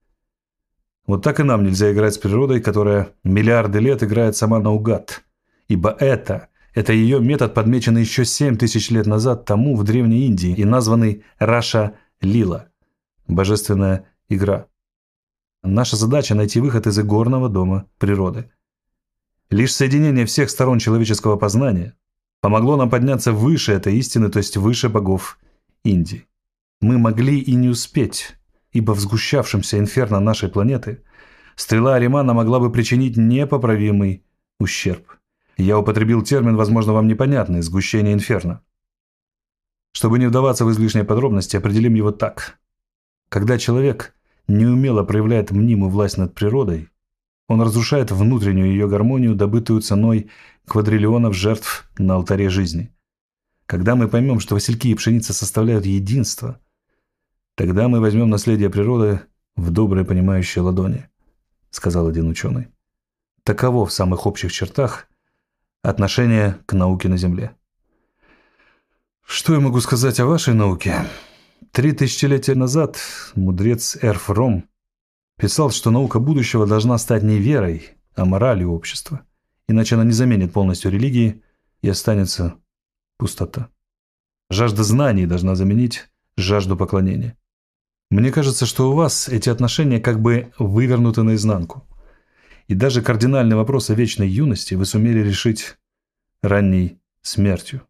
Вот так и нам нельзя играть с природой, которая миллиарды лет играет сама наугад. Ибо это, это ее метод, подмеченный еще семь тысяч лет назад тому в Древней Индии и названный Раша-лила – божественная игра. Наша задача – найти выход из игорного дома природы. Лишь соединение всех сторон человеческого познания, помогло нам подняться выше этой истины, то есть выше богов Индии. Мы могли и не успеть, ибо в сгущавшемся инферно нашей планеты стрела Аримана могла бы причинить непоправимый ущерб. Я употребил термин, возможно, вам непонятный – сгущение инферно. Чтобы не вдаваться в излишние подробности, определим его так. Когда человек неумело проявляет мнимую власть над природой, он разрушает внутреннюю ее гармонию, добытую ценой квадриллионов жертв на алтаре жизни. Когда мы поймем, что васильки и пшеница составляют единство, тогда мы возьмем наследие природы в добрые понимающие ладони, сказал один ученый. Таково в самых общих чертах отношение к науке на Земле. Что я могу сказать о вашей науке? Три тысячелетия назад мудрец Эрф Ром писал, что наука будущего должна стать не верой, а моралью общества, иначе она не заменит полностью религии и останется пустота. Жажда знаний должна заменить жажду поклонения. Мне кажется, что у вас эти отношения как бы вывернуты наизнанку. И даже кардинальный вопрос о вечной юности вы сумели решить ранней смертью.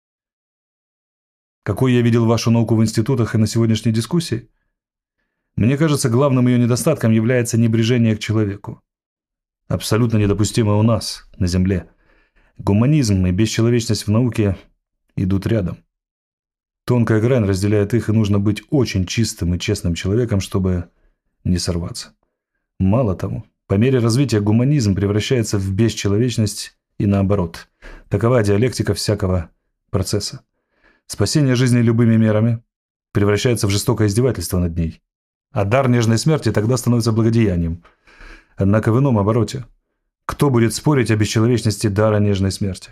Какой я видел вашу науку в институтах и на сегодняшней дискуссии? Мне кажется, главным ее недостатком является небрежение к человеку. Абсолютно недопустимо у нас, на Земле. Гуманизм и бесчеловечность в науке идут рядом. Тонкая грань разделяет их, и нужно быть очень чистым и честным человеком, чтобы не сорваться. Мало того, по мере развития гуманизм превращается в бесчеловечность и наоборот. Такова диалектика всякого процесса. Спасение жизни любыми мерами превращается в жестокое издевательство над ней. А дар нежной смерти тогда становится благодеянием. Однако в ином обороте. Кто будет спорить о бесчеловечности дара нежной смерти?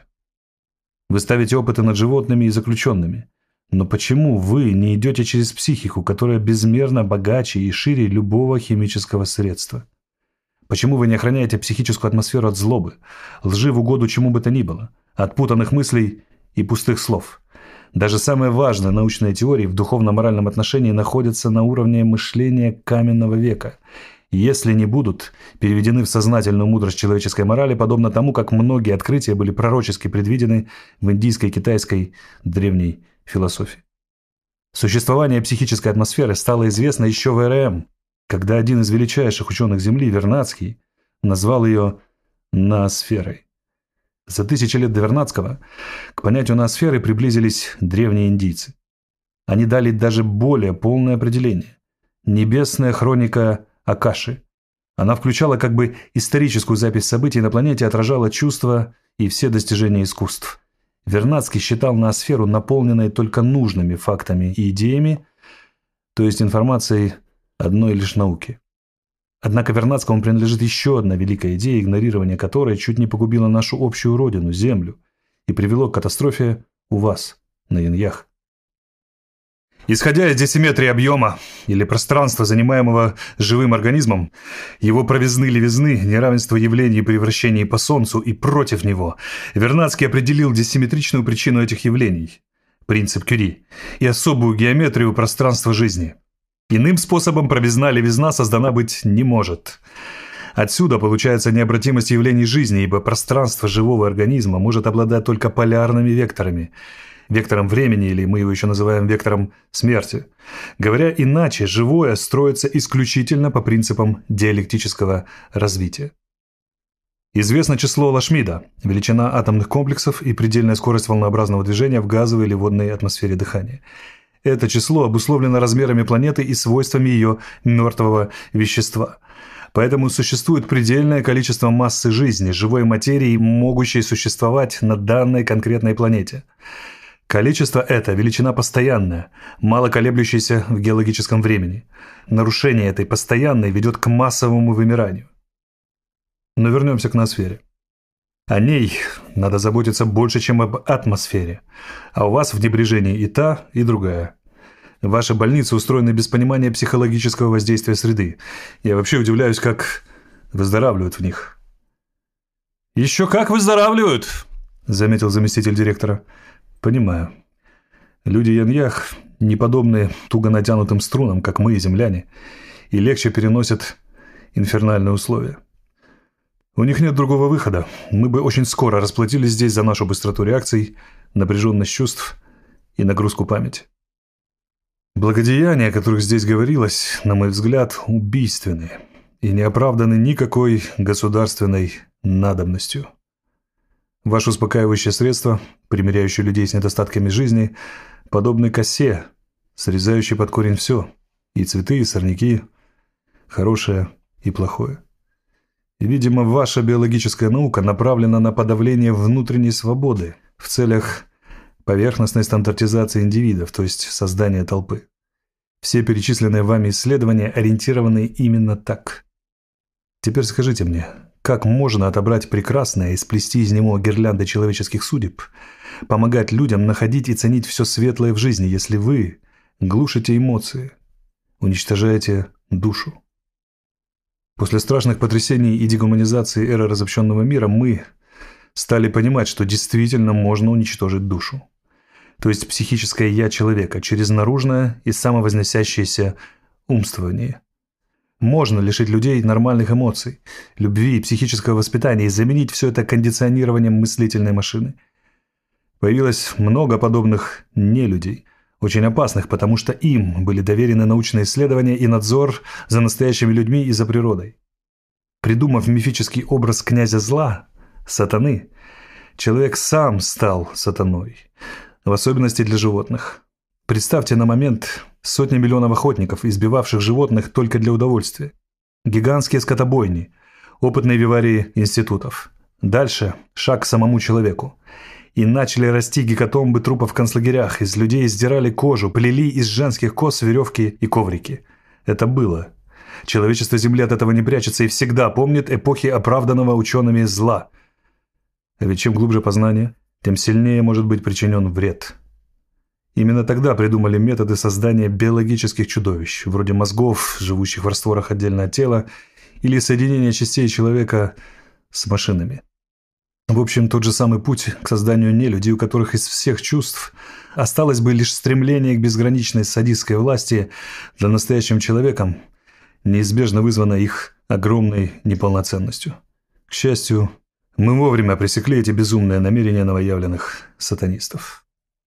Вы ставите опыты над животными и заключенными. Но почему вы не идете через психику, которая безмерно богаче и шире любого химического средства? Почему вы не охраняете психическую атмосферу от злобы, лжи в угоду чему бы то ни было, от путанных мыслей и пустых слов? Даже самые важные научные теории в духовно-моральном отношении находятся на уровне мышления каменного века. Если не будут переведены в сознательную мудрость человеческой морали, подобно тому, как многие открытия были пророчески предвидены в индийской и китайской древней философии. Существование психической атмосферы стало известно еще в эр эм, когда один из величайших ученых Земли, Вернадский, назвал ее ноосферой. За тысячи лет до Вернадского к понятию ноосферы приблизились древние индийцы. Они дали даже более полное определение – небесная хроника Акаши. Она включала как бы историческую запись событий на планете, отражала чувства и все достижения искусств. Вернадский считал ноосферу наполненной только нужными фактами и идеями, то есть информацией одной лишь науки. Однако Вернадскому принадлежит еще одна великая идея, игнорирование которой чуть не погубило нашу общую родину, Землю, и привело к катастрофе у вас, на Яньях. Исходя из дессиметрии объема или пространства, занимаемого живым организмом, его провизны-левизны, неравенство явлений и превращений по Солнцу и против него, Вернадский определил диссиметричную причину этих явлений – принцип Кюри, и особую геометрию пространства жизни. Иным способом провизна-левизна создана быть не может. Отсюда получается необратимость явлений жизни, ибо пространство живого организма может обладать только полярными векторами – вектором времени, или мы его еще называем вектором смерти. Говоря иначе, живое строится исключительно по принципам диалектического развития. Известно число Лашмида, величина атомных комплексов и предельная скорость волнообразного движения в газовой или водной атмосфере дыхания. Это число обусловлено размерами планеты и свойствами ее мертвого вещества. Поэтому существует предельное количество массы жизни, живой материи, могущей существовать на данной конкретной планете. Количество это величина постоянная, мало колеблющаяся в геологическом времени. Нарушение этой постоянной ведет к массовому вымиранию. Но вернемся к ноосфере. О ней надо заботиться больше, чем об атмосфере. А у вас в небрежении и та, и другая. Ваши больницы устроены без понимания психологического воздействия среды. Я вообще удивляюсь, как выздоравливают в них. «Еще как выздоравливают!» – заметил заместитель директора. «Понимаю. Люди Яньях не подобны туго натянутым струнам, как мы, земляне, и легче переносят инфернальные условия. У них нет другого выхода. Мы бы очень скоро расплатились здесь за нашу быстроту реакций, напряженность чувств и нагрузку памяти. Благодеяния, о которых здесь говорилось, на мой взгляд, убийственны и не оправданы никакой государственной надобностью. Ваше успокаивающее средство, примиряющее людей с недостатками жизни, подобны косе, срезающей под корень все, и цветы, и сорняки, хорошее и плохое. И, видимо, ваша биологическая наука направлена на подавление внутренней свободы в целях поверхностной стандартизации индивидов, то есть создания толпы. Все перечисленные вами исследования ориентированы именно так. Теперь скажите мне, как можно отобрать прекрасное и сплести из него гирлянды человеческих судеб, помогать людям находить и ценить все светлое в жизни, если вы глушите эмоции, уничтожаете душу? После страшных потрясений и дегуманизации эры разобщенного мира мы стали понимать, что действительно можно уничтожить душу, то есть психическое «я» человека, через наружное и самовозносящееся умствование. Можно лишить людей нормальных эмоций, любви и психического воспитания и заменить все это кондиционированием мыслительной машины. Появилось много подобных нелюдей, очень опасных, потому что им были доверены научные исследования и надзор за настоящими людьми и за природой. Придумав мифический образ князя зла, сатаны, человек сам стал сатаной, в особенности для животных. Представьте на момент сотни миллионов охотников, избивавших животных только для удовольствия. Гигантские скотобойни, опытные виварии институтов. Дальше шаг к самому человеку. И начали расти гекатомбы трупов в концлагерях, из людей сдирали кожу, плели из женских кос веревки и коврики. Это было. Человечество Земли от этого не прячется и всегда помнит эпохи оправданного учеными зла. А ведь чем глубже познание, тем сильнее может быть причинен вред. Именно тогда придумали методы создания биологических чудовищ, вроде мозгов, живущих в растворах отдельно от тела, или соединения частей человека с машинами. В общем, тот же самый путь к созданию нелюдей, у которых из всех чувств осталось бы лишь стремление к безграничной садистской власти над настоящим человеком, неизбежно вызвано их огромной неполноценностью. К счастью, мы вовремя пресекли эти безумные намерения новоявленных сатанистов.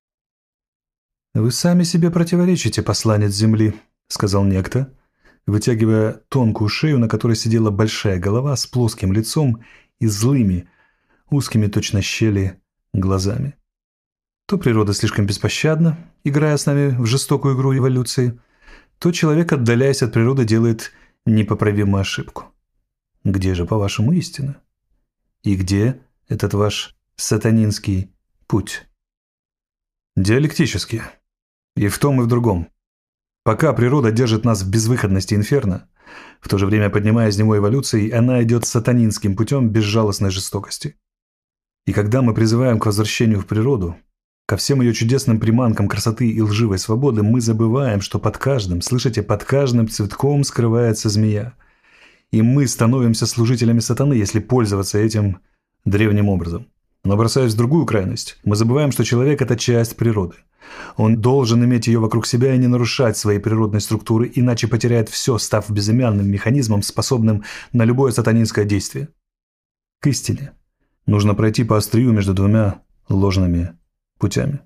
«Вы сами себе противоречите, посланец Земли», — сказал некто, вытягивая тонкую шею, на которой сидела большая голова с плоским лицом и злыми, узкими точно щели глазами. То природа слишком беспощадна, играя с нами в жестокую игру эволюции, то человек, отдаляясь от природы, делает непоправимую ошибку. Где же, по-вашему, истина? И где этот ваш сатанинский путь? Диалектически. И в том, и в другом. Пока природа держит нас в безвыходности инферно, в то же время поднимая из него эволюцией, она идет сатанинским путем безжалостной жестокости. И когда мы призываем к возвращению в природу, ко всем ее чудесным приманкам красоты и лживой свободы, мы забываем, что под каждым, слышите, под каждым цветком скрывается змея. И мы становимся служителями сатаны, если пользоваться этим древним образом. Но бросаясь в другую крайность, мы забываем, что человек – это часть природы. Он должен иметь ее вокруг себя и не нарушать своей природной структуры, иначе потеряет все, став безымянным механизмом, способным на любое сатанинское действие. К истине нужно пройти по острию между двумя ложными путями.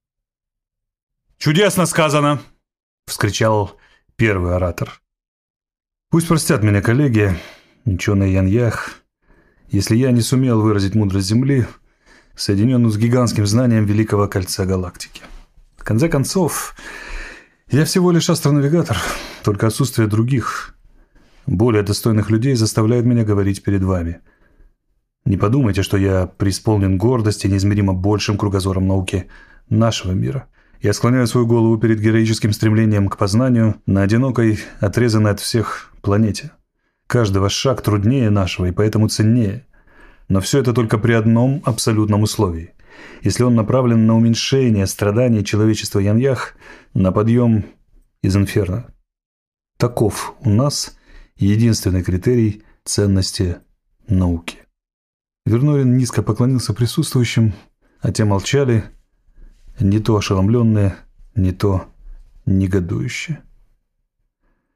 «Чудесно сказано!» – вскричал первый оратор. «Пусть простят меня коллеги, ученый Яньях, если я не сумел выразить мудрость Земли, соединенную с гигантским знанием Великого Кольца Галактики. В конце концов, я всего лишь астронавигатор, только отсутствие других, более достойных людей заставляет меня говорить перед вами. Не подумайте, что я преисполнен гордости неизмеримо большим кругозором науки нашего мира. Я склоняю свою голову перед героическим стремлением к познанию на одинокой, отрезанной от всех планете. Каждый ваш шаг труднее нашего и поэтому ценнее. Но все это только при одном абсолютном условии. Если он направлен на уменьшение страданий человечества Яньях, на подъем из инферно. Таков у нас единственный критерий ценности науки». Вернорин низко поклонился присутствующим, а те молчали, не то ошеломленные, не то негодующие.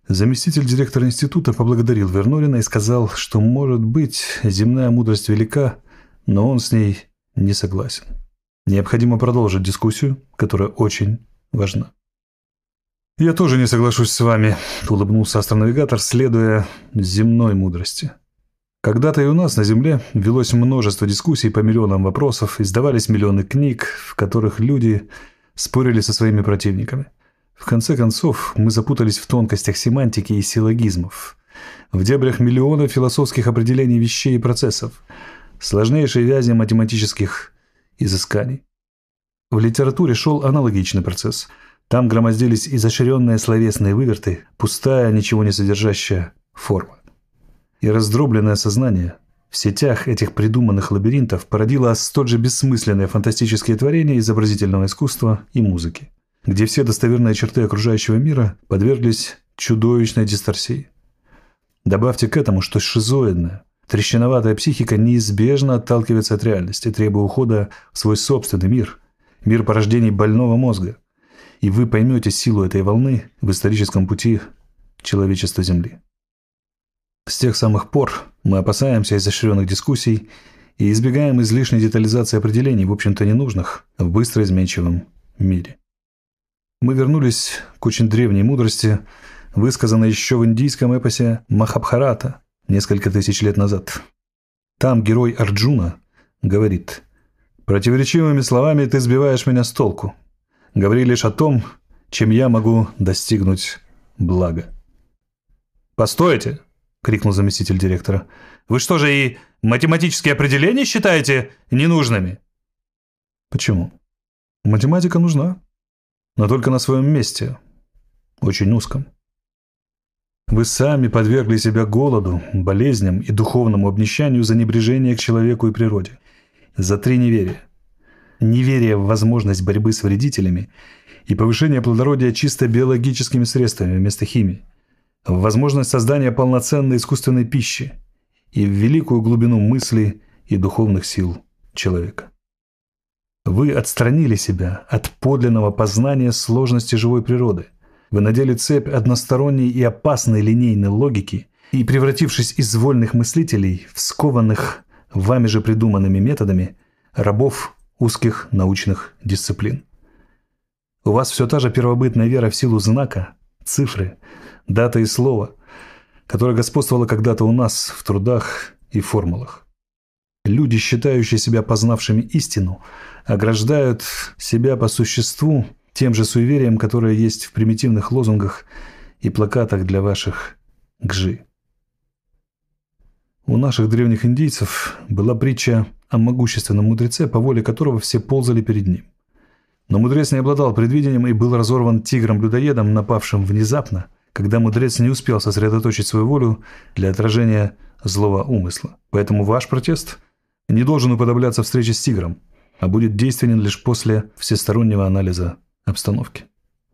Заместитель директора института поблагодарил Вернорина и сказал, что, может быть, земная мудрость велика, но он с ней не согласен. Необходимо продолжить дискуссию, которая очень важна. «Я тоже не соглашусь с вами», — улыбнулся астронавигатор, следуя земной мудрости. «Когда-то и у нас на Земле велось множество дискуссий по миллионам вопросов, издавались миллионы книг, в которых люди спорили со своими противниками. В конце концов, мы запутались в тонкостях семантики и силлогизмов, в дебрях миллионов философских определений вещей и процессов, сложнейшей вязи математических изысканий. В литературе шел аналогичный процесс. Там громоздились изощренные словесные выверты, пустая, ничего не содержащая форма. И раздробленное сознание в сетях этих придуманных лабиринтов породило столь же бессмысленные фантастические творения изобразительного искусства и музыки, где все достоверные черты окружающего мира подверглись чудовищной дисторсии. Добавьте к этому, что шизоидная, трещиноватая психика неизбежно отталкивается от реальности, требуя ухода в свой собственный мир, мир порождений больного мозга, и вы поймете силу этой волны в историческом пути человечества Земли. С тех самых пор мы опасаемся изощренных дискуссий и избегаем излишней детализации определений, в общем-то ненужных, в быстро изменчивом мире. Мы вернулись к очень древней мудрости, высказанной еще в индийском эпосе Махабхарата несколько тысяч лет назад. Там герой Арджуна говорит: «Противоречивыми словами ты сбиваешь меня с толку. Говори лишь о том, чем я могу достигнуть блага». «Постойте!» — крикнул заместитель директора. «Вы что же и математические определения считаете ненужными?» «Почему? Математика нужна, но только на своем месте, очень узком. Вы сами подвергли себя голоду, болезням и духовному обнищанию за небрежение к человеку и природе, за три неверия. Неверие в возможность борьбы с вредителями и повышение плодородия чисто биологическими средствами вместо химии, в возможность создания полноценной искусственной пищи и в великую глубину мысли и духовных сил человека. Вы отстранили себя от подлинного познания сложности живой природы. Вы надели цепь односторонней и опасной линейной логики и, превратившись из вольных мыслителей в скованных вами же придуманными методами рабов узких научных дисциплин. У вас все та же первобытная вера в силу знака, цифры, даты и слова, которая господствовала когда-то у нас в трудах и формулах. Люди, считающие себя познавшими истину, ограждают себя по существу тем же суеверием, которое есть в примитивных лозунгах и плакатах для ваших гжи. У наших древних индейцев была притча о могущественном мудреце, по воле которого все ползали перед ним. Но мудрец не обладал предвидением и был разорван тигром-людоедом, напавшим внезапно, когда мудрец не успел сосредоточить свою волю для отражения злого умысла. Поэтому ваш протест не должен уподобляться встрече с тигром, а будет действенен лишь после всестороннего анализа обстановки.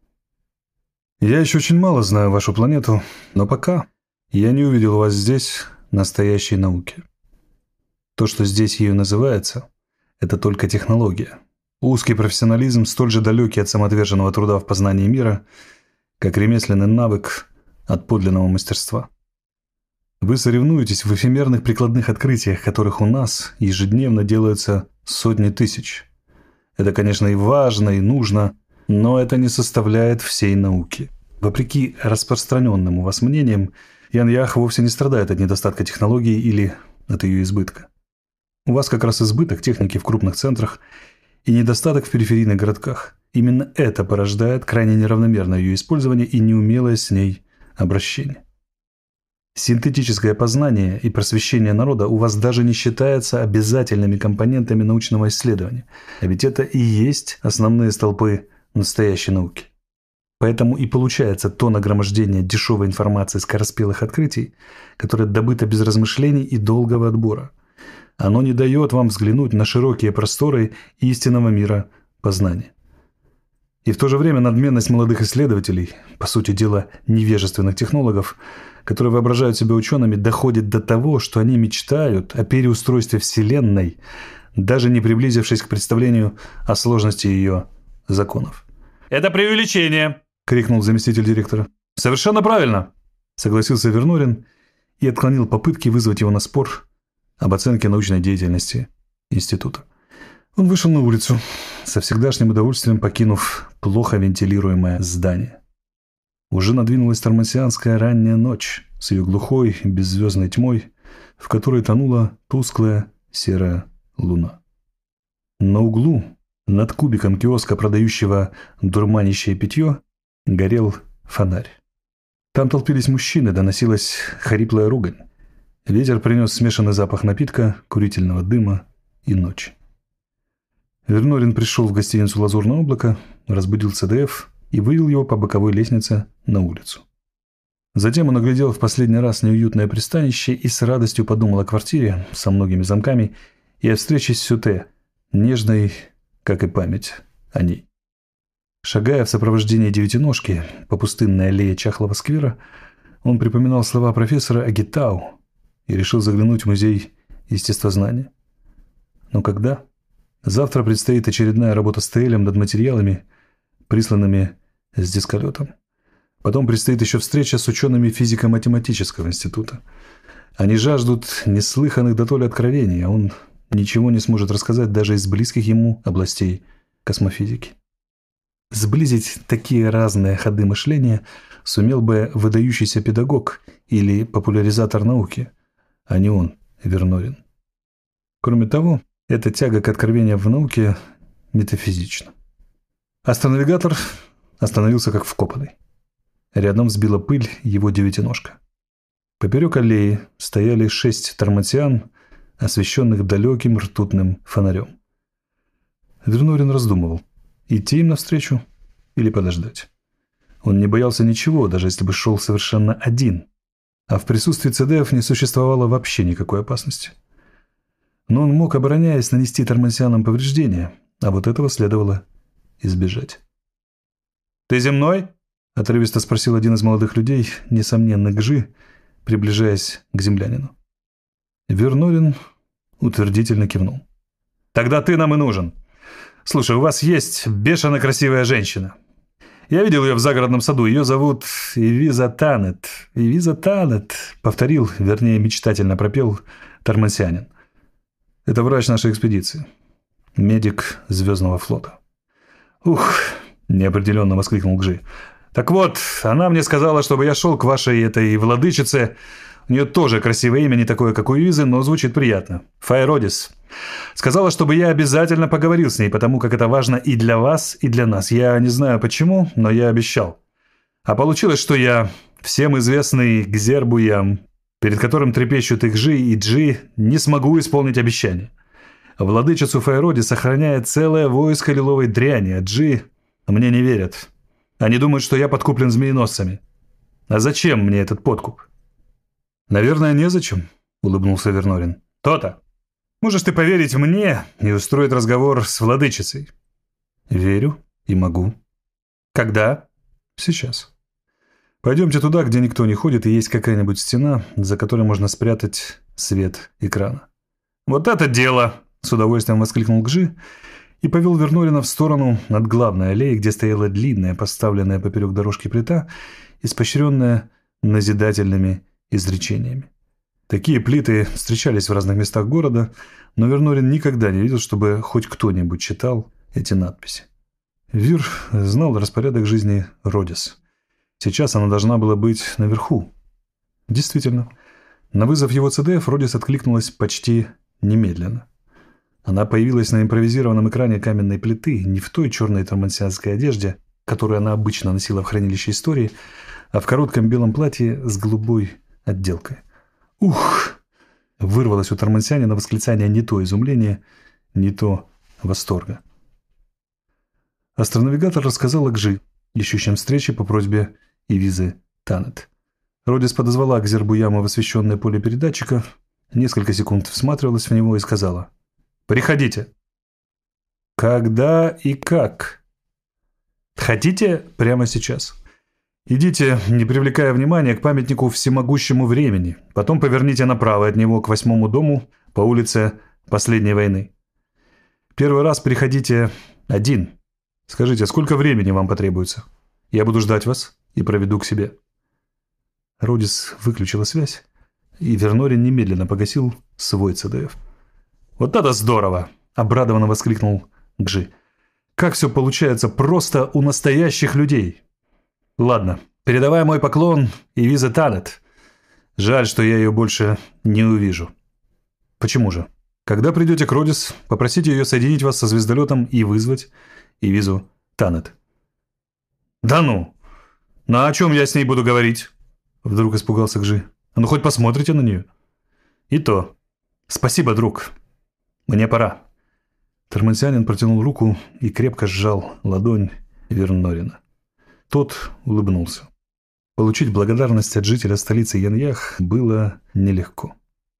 Я еще очень мало знаю вашу планету, но пока я не увидел у вас здесь настоящей науки. То, что здесь ею называется, это только технология. Узкий профессионализм, столь же далекий от самоотверженного труда в познании мира, как ремесленный навык от подлинного мастерства. Вы соревнуетесь в эфемерных прикладных открытиях, которых у нас ежедневно делаются сотни тысяч. Это, конечно, и важно, и нужно, но это не составляет всей науки. Вопреки распространенным у вас мнениям, Ян-Ях вовсе не страдает от недостатка технологий или от ее избытка. У вас как раз избыток техники в крупных центрах и недостаток в периферийных городках. Именно это порождает крайне неравномерное ее использование и неумелое с ней обращение. Синтетическое познание и просвещение народа у вас даже не считается обязательными компонентами научного исследования, а ведь это и есть основные столпы настоящей науки. Поэтому и получается то нагромождение дешевой информации скороспелых открытий, которое добыто без размышлений и долгого отбора. Оно не дает вам взглянуть на широкие просторы истинного мира познания. И в то же время надменность молодых исследователей, по сути дела невежественных технологов, которые воображают себя учеными, доходит до того, что они мечтают о переустройстве Вселенной, даже не приблизившись к представлению о сложности ее законов. «Это преувеличение!» — крикнул заместитель директора. «Совершенно правильно!» согласился Вернорин и отклонил попытки вызвать его на спор об оценке научной деятельности института. Он вышел на улицу, со всегдашним удовольствием покинув плохо вентилируемое здание. Уже надвинулась тормансианская ранняя ночь с ее глухой беззвездной тьмой, в которой тонула тусклая серая луна. На углу, над кубиком киоска, продающего дурманящее питье, горел фонарь. Там толпились мужчины, доносилась хриплая ругань. Ветер принес смешанный запах напитка, курительного дыма и ночи. Вернорин пришел в гостиницу «Лазурное облако», разбудил ЦДФ и вывел его по боковой лестнице на улицу. Затем он оглядел в последний раз неуютное пристанище и с радостью подумал о квартире со многими замками и о встрече с Сюте, нежной, как и память о ней. Шагая в сопровождении девятиножки по пустынной аллее чахлого сквера, он припоминал слова профессора о Гиттау и решил заглянуть в музей естествознания. Но когда? Завтра предстоит очередная работа с Тейлем над материалами, присланными с дисколетом. Потом предстоит еще встреча с учеными физико-математического института. Они жаждут неслыханных дотоле откровений, а он ничего не сможет рассказать даже из близких ему областей космофизики. Сблизить такие разные ходы мышления сумел бы выдающийся педагог или популяризатор науки, а не он, Вернорин. Кроме того, эта тяга к откровениям в науке метафизична. Астронавигатор остановился как вкопанный. Рядом взбила пыль его девятиножка. Поперек аллеи стояли шесть тормансиан, освещенных далеким ртутным фонарем. Вернорин раздумывал, идти им навстречу или подождать. Он не боялся ничего, даже если бы шел совершенно один, а в присутствии ЦДФ не существовало вообще никакой опасности. Но он мог, обороняясь, нанести тормансианам повреждения, а вот этого следовало избежать. «Ты земной?» – отрывисто спросил один из молодых людей, несомненно, Гжи, приближаясь к землянину. Вернорин утвердительно кивнул. «Тогда ты нам и нужен. Слушай, у вас есть бешено красивая женщина. Я видел ее в загородном саду. Ее зовут Ивиза Танет. Ивиза Танет», – повторил, вернее, мечтательно пропел тормансианин. «Это врач нашей экспедиции. Медик Звездного флота». «Ух!» – неопределенно воскликнул Гжи. «Так вот, она мне сказала, чтобы я шел к вашей этой владычице. У нее тоже красивое имя, не такое, как у Ивизы, но звучит приятно. Фаеродис. Сказала, чтобы я обязательно поговорил с ней, потому как это важно и для вас, и для нас. Я не знаю почему, но я обещал. А получилось, что я, всем известный Гзер-Буям, перед которым трепещут и Гжи, и Джи, не смогу исполнить обещание. Владычицу Фаероди сохраняет целое войско лиловой дряни, а Джи мне не верят. Они думают, что я подкуплен змееносцами. А зачем мне этот подкуп?» «Наверное, незачем», — улыбнулся Вернорин. «То-то. Можешь ты поверить мне и устроить разговор с владычицей?» «Верю и могу». «Когда?» «Сейчас. Пойдемте туда, где никто не ходит, и есть какая-нибудь стена, за которой можно спрятать свет экрана». «Вот это дело!» — с удовольствием воскликнул Гжи и повел Вернорина в сторону над главной аллеей, где стояла длинная, поставленная поперек дорожки плита, испощренная назидательными изречениями. Такие плиты встречались в разных местах города, но Вернорин никогда не видел, чтобы хоть кто-нибудь читал эти надписи. Вир знал распорядок жизни Родис. Сейчас она должна была быть наверху. Действительно, на вызов его ЦДФ Родис откликнулась почти немедленно. Она появилась на импровизированном экране каменной плиты, не в той черной тормансианской одежде, которую она обычно носила в хранилище истории, а в коротком белом платье с голубой отделкой. «Ух!» – вырвалось у тормансианина восклицание не то изумления, не то восторга. Астронавигатор рассказал о Гжи, ищущем встречи по просьбе Ивизы Танет. Родис подозвала Гзер-Буяма в освещенное поле передатчика, несколько секунд всматривалась в него и сказала: «Приходите». «Когда и как?» «Хотите прямо сейчас. Идите, не привлекая внимания, к памятнику всемогущему времени. Потом поверните направо от него к восьмому дому по улице Последней войны. Первый раз приходите один. Скажите, сколько времени вам потребуется? Я буду ждать вас и проведу к себе». Родис выключила связь, и Вернорин немедленно погасил свой ЦДФ. «Вот это здорово!» – обрадованно воскликнул Гжи. «Как все получается просто у настоящих людей! Ладно, передавай мой поклон и виза Танет. Жаль, что я ее больше не увижу». «Почему же? Когда придете к Родис, попросите ее соединить вас со звездолетом и вызвать и визу Танет». «Да ну! Ну о чем я с ней буду говорить?» Вдруг испугался Гжи. «Ну хоть посмотрите на нее». «И то. Спасибо, друг. Мне пора». Тормансианин протянул руку и крепко сжал ладонь Вернорина. Тот улыбнулся. Получить благодарность от жителя столицы Яньях было нелегко.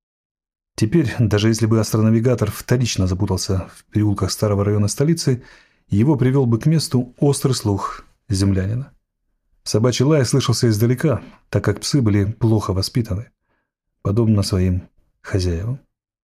Теперь, даже если бы астронавигатор вторично запутался в переулках старого района столицы, его привел бы к месту острый слух землянина. Собачий лай слышался издалека, так как псы были плохо воспитаны, подобно своим хозяевам.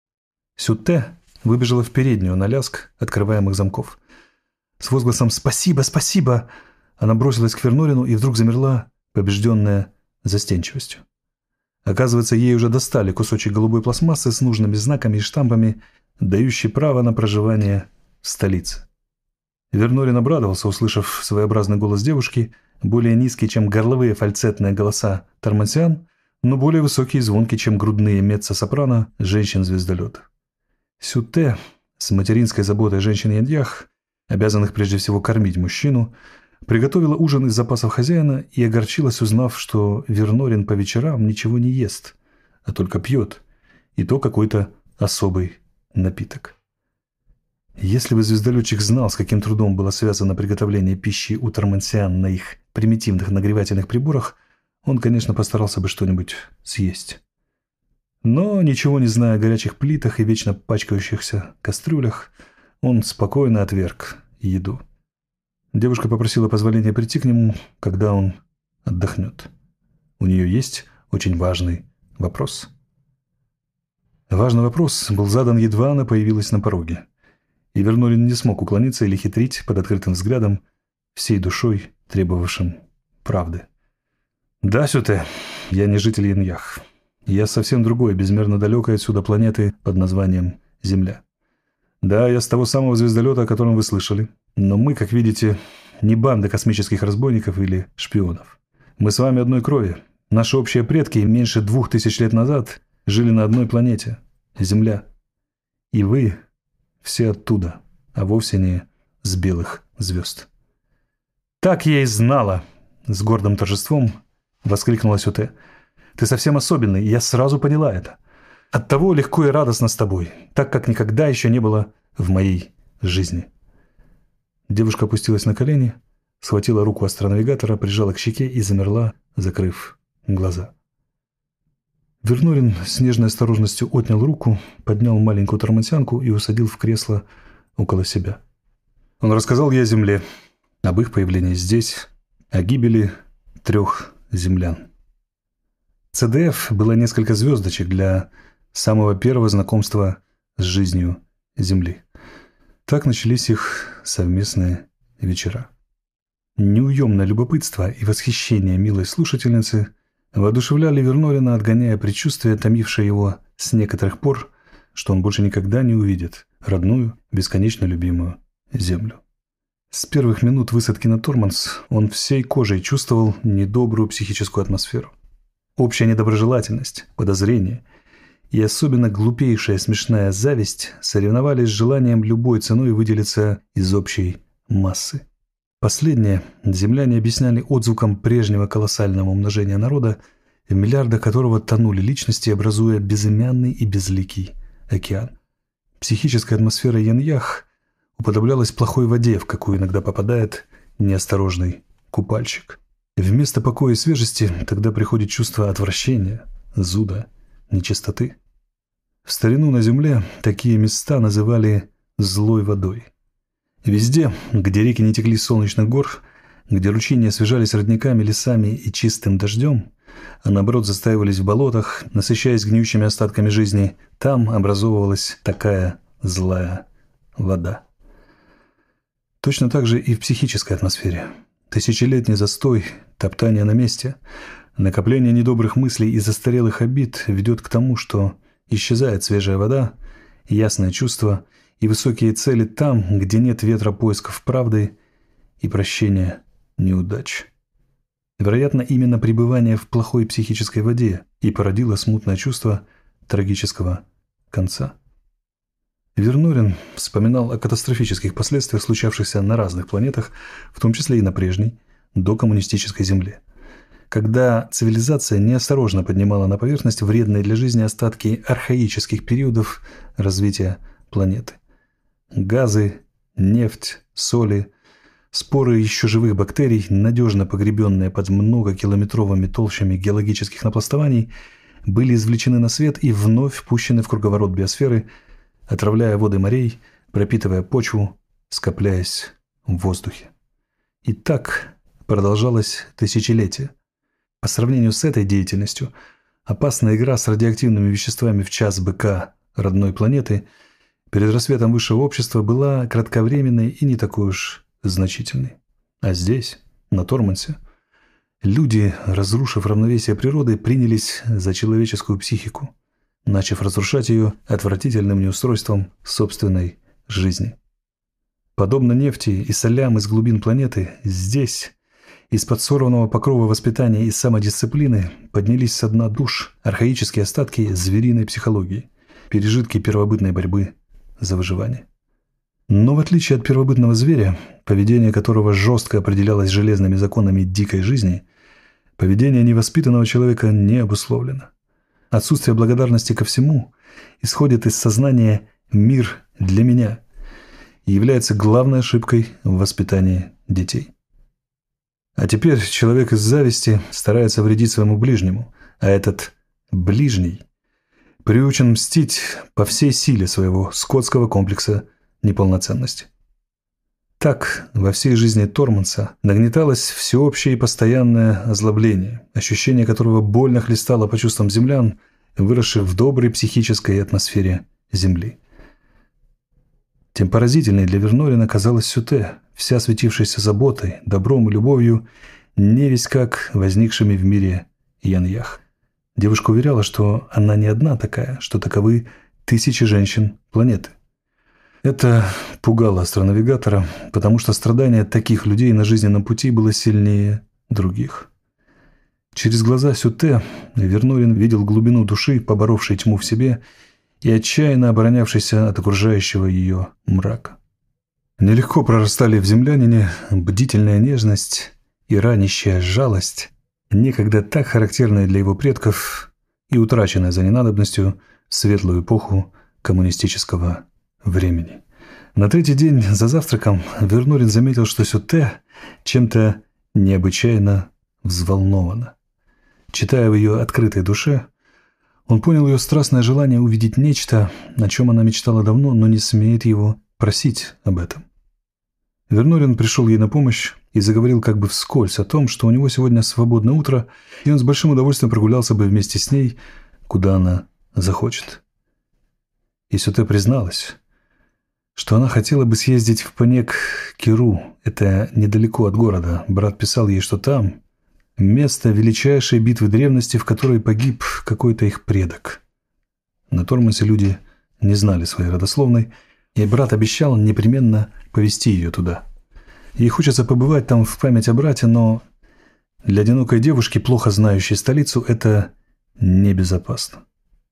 Сюте выбежала в переднюю на лязг открываемых замков. С возгласом «Спасибо, спасибо!» она бросилась к Вернорину и вдруг замерла, побежденная застенчивостью. Оказывается, ей уже достали кусочек голубой пластмассы с нужными знаками и штампами, дающий право на проживание в столице. Вернорин обрадовался, услышав своеобразный голос девушки, более низкий, чем горловые фальцетные голоса тормансиан, но более высокий и звонкий, чем грудные меццо-сопрано женщин-звездолета. Сюте, с материнской заботой женщин Яньях, обязанных прежде всего кормить мужчину, приготовила ужин из запасов хозяина и огорчилась, узнав, что Вернорин по вечерам ничего не ест, а только пьет, и то какой-то особый напиток. Если бы звездолетчик знал, с каким трудом было связано приготовление пищи у тормансиан на их примитивных нагревательных приборах, он, конечно, постарался бы что-нибудь съесть. Но, ничего не зная о горячих плитах и вечно пачкающихся кастрюлях, он спокойно отверг еду. Девушка попросила позволения прийти к нему, когда он отдохнет. У нее есть очень важный вопрос. Важный вопрос был задан, едва она появилась на пороге. И Вернорин не смог уклониться или хитрить под открытым взглядом, всей душой требовавшим правды. «Да, Сюте, я не житель Яньях. Я совсем другой, безмерно далекой отсюда планеты под названием Земля. Да, я с того самого звездолета, о котором вы слышали. Но мы, как видите, не банда космических разбойников или шпионов. Мы с вами одной крови. Наши общие предки меньше двух тысяч лет назад жили на одной планете – Земля. И вы все оттуда, а вовсе не с белых звезд». «Так я и знала!» – с гордым торжеством воскликнула Сюте. «Ты совсем особенный, и я сразу поняла это. Оттого легко и радостно с тобой, так как никогда еще не было в моей жизни». Девушка опустилась на колени, схватила руку астронавигатора, прижала к щеке и замерла, закрыв глаза. Вернорин с нежной осторожностью отнял руку, поднял маленькую тормансианку и усадил в кресло около себя. Он рассказал ей о Земле, об их появлении здесь, о гибели трех землян. ЦДФ было несколько звездочек для самого первого знакомства с жизнью Земли. Так начались их совместные вечера. Неуемное любопытство и восхищение милой слушательницы воодушевляли Вернорина, отгоняя предчувствие, томившее его с некоторых пор, что он больше никогда не увидит родную, бесконечно любимую Землю. С первых минут высадки на Торманс он всей кожей чувствовал недобрую психическую атмосферу. Общая недоброжелательность, подозрение и особенно глупейшая смешная зависть соревновались с желанием любой ценой выделиться из общей массы. Последнее земляне объясняли отзвуком прежнего колоссального умножения народа, в миллиардах которого тонули личности, образуя безымянный и безликий океан. Психическая атмосфера Яньях уподоблялась плохой воде, в какую иногда попадает неосторожный купальщик. Вместо покоя и свежести тогда приходит чувство отвращения, зуда, нечистоты. В старину на земле такие места называли «злой водой». Везде, где реки не текли с солнечных гор, где ручьи не освежались родниками, лесами и чистым дождем, а наоборот застаивались в болотах, насыщаясь гниющими остатками жизни, там образовывалась такая злая вода. Точно так же и в психической атмосфере. Тысячелетний застой, топтание на месте, Накопление недобрых мыслей и застарелых обид ведет к тому, что исчезает свежая вода, ясное чувство и высокие цели там, где нет ветра поисков правды и прощения неудач. Вероятно, именно пребывание в плохой психической воде и породило смутное чувство трагического конца. Вернорин вспоминал о катастрофических последствиях, случавшихся на разных планетах, в том числе и на прежней, докоммунистической Земле, когда цивилизация неосторожно поднимала на поверхность вредные для жизни остатки архаических периодов развития планеты. Газы, нефть, соли, споры еще живых бактерий, надежно погребенные под многокилометровыми толщами геологических напластований, были извлечены на свет и вновь пущены в круговорот биосферы, отравляя воды морей, пропитывая почву, скопляясь в воздухе. И так продолжалось тысячелетия. По сравнению с этой деятельностью, опасная игра с радиоактивными веществами в час быка родной планеты перед рассветом высшего общества была кратковременной и не такой уж значительной. А здесь, на Тормансе, люди, разрушив равновесие природы, принялись за человеческую психику, начав разрушать ее отвратительным неустройством собственной жизни. Подобно нефти и солям из глубин планеты, здесь, из-под сорванного покрова воспитания и самодисциплины, поднялись со дна душ архаические остатки звериной психологии, пережитки первобытной борьбы за выживание. Но в отличие от первобытного зверя, поведение которого жестко определялось железными законами дикой жизни, поведение невоспитанного человека не обусловлено. Отсутствие благодарности ко всему исходит из сознания «мир для меня» и является главной ошибкой в воспитании детей. А теперь человек из зависти старается вредить своему ближнему, а этот ближний приучен мстить по всей силе своего скотского комплекса неполноценности. Так во всей жизни Торманса нагнеталось всеобщее и постоянное озлобление, ощущение которого больно хлестало по чувствам землян, выросших в доброй психической атмосфере Земли. Тем поразительней для Вернорина казалась Сюте, вся светившаяся заботой, добром и любовью, невесть как возникшими в мире Яньях. Девушка уверяла, что она не одна такая, что таковы тысячи женщин планеты. Это пугало астронавигатора, потому что страдание таких людей на жизненном пути было сильнее других. Через глаза Сюте Вернорин видел глубину души, поборовшей тьму в себе и отчаянно оборонявшейся от окружающего ее мрака. Нелегко прорастали в землянине бдительная нежность и ранящая жалость, некогда так характерная для его предков и утраченная за ненадобностью в светлую эпоху коммунистического времени. На третий день за завтраком Вернорин заметил, что Сюте чем-то необычайно взволнована. Читая в ее открытой душе, он понял ее страстное желание увидеть нечто, о чем она мечтала давно, но не смеет его просить об этом. Вернорин пришел ей на помощь и заговорил как бы вскользь о том, что у него сегодня свободное утро, и он с большим удовольствием прогулялся бы вместе с ней, куда она захочет. И Сюте призналась, что она хотела бы съездить в Панек-Киру, это недалеко от города. Брат писал ей, что там место величайшей битвы древности, в которой погиб какой-то их предок. На Тормансе люди не знали своей родословной, и брат обещал непременно повезти ее туда. Ей хочется побывать там в память о брате, но для одинокой девушки, плохо знающей столицу, это небезопасно.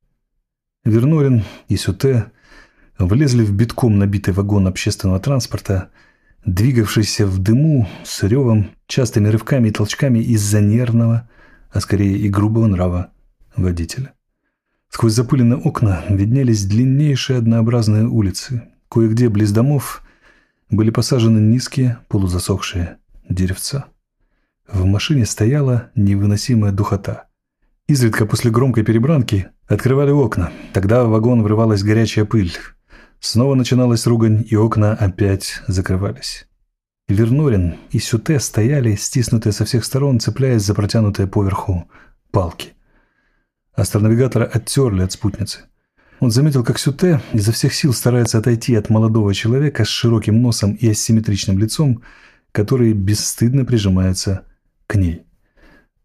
Вернорин и Сюте влезли в битком набитый вагон общественного транспорта, двигавшийся в дыму с ревом, частыми рывками и толчками из-за нервного, а скорее и грубого нрава водителя. Сквозь запыленные окна виднелись длиннейшие однообразные улицы. Кое-где близ домов были посажены низкие, полузасохшие деревца. В машине стояла невыносимая духота. Изредка после громкой перебранки открывали окна. Тогда в вагон врывалась горячая пыль. Снова начиналась ругань, и окна опять закрывались. Вернорин и Сюте стояли, стиснутые со всех сторон, цепляясь за протянутые поверху палки. Астронавигатора оттерли от спутницы. Он заметил, как Сюте изо всех сил старается отойти от молодого человека с широким носом и асимметричным лицом, который бесстыдно прижимается к ней.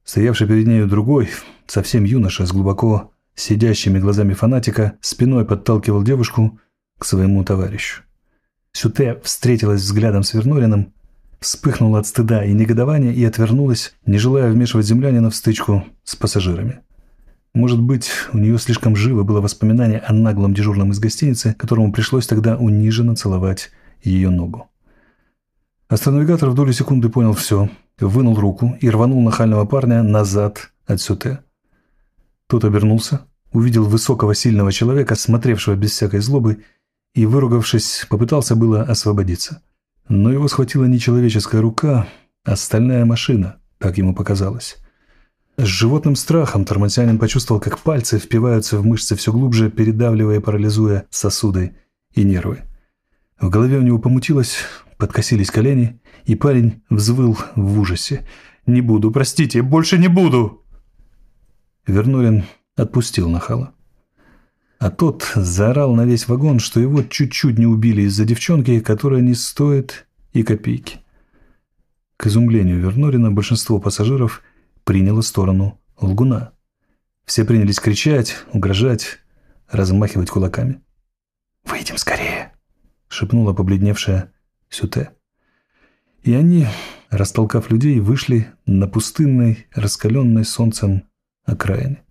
Стоявший перед нею другой, совсем юноша, с глубоко сидящими глазами фанатика, спиной подталкивал девушку к своему товарищу. Сюте встретилась взглядом с Вернорином, вспыхнула от стыда и негодования и отвернулась, не желая вмешивать землянина в стычку с пассажирами. Может быть, у нее слишком живо было воспоминание о наглом дежурном из гостиницы, которому пришлось тогда униженно целовать ее ногу. Астронавигатор в долю секунды понял все, вынул руку и рванул нахального парня назад от Сюте. Тот обернулся, увидел высокого сильного человека, смотревшего без всякой злобы, и, выругавшись, попытался было освободиться. Но его схватила не человеческая рука, а стальная машина, так ему показалось. С животным страхом тормозянин почувствовал, как пальцы впиваются в мышцы все глубже, передавливая и парализуя сосуды и нервы. В голове у него помутилось, подкосились колени, и парень взвыл в ужасе. «Не буду, простите, больше не буду!» Вернорин отпустил нахала. А тот заорал на весь вагон, что его чуть-чуть не убили из-за девчонки, которая не стоит и копейки. К изумлению Вернорина большинство пассажиров приняло сторону лгуна. Все принялись кричать, угрожать, размахивать кулаками. «Выйдем скорее!» — шепнула побледневшая Сюте. И они, растолкав людей, вышли на пустынной, раскаленной солнцем окраине.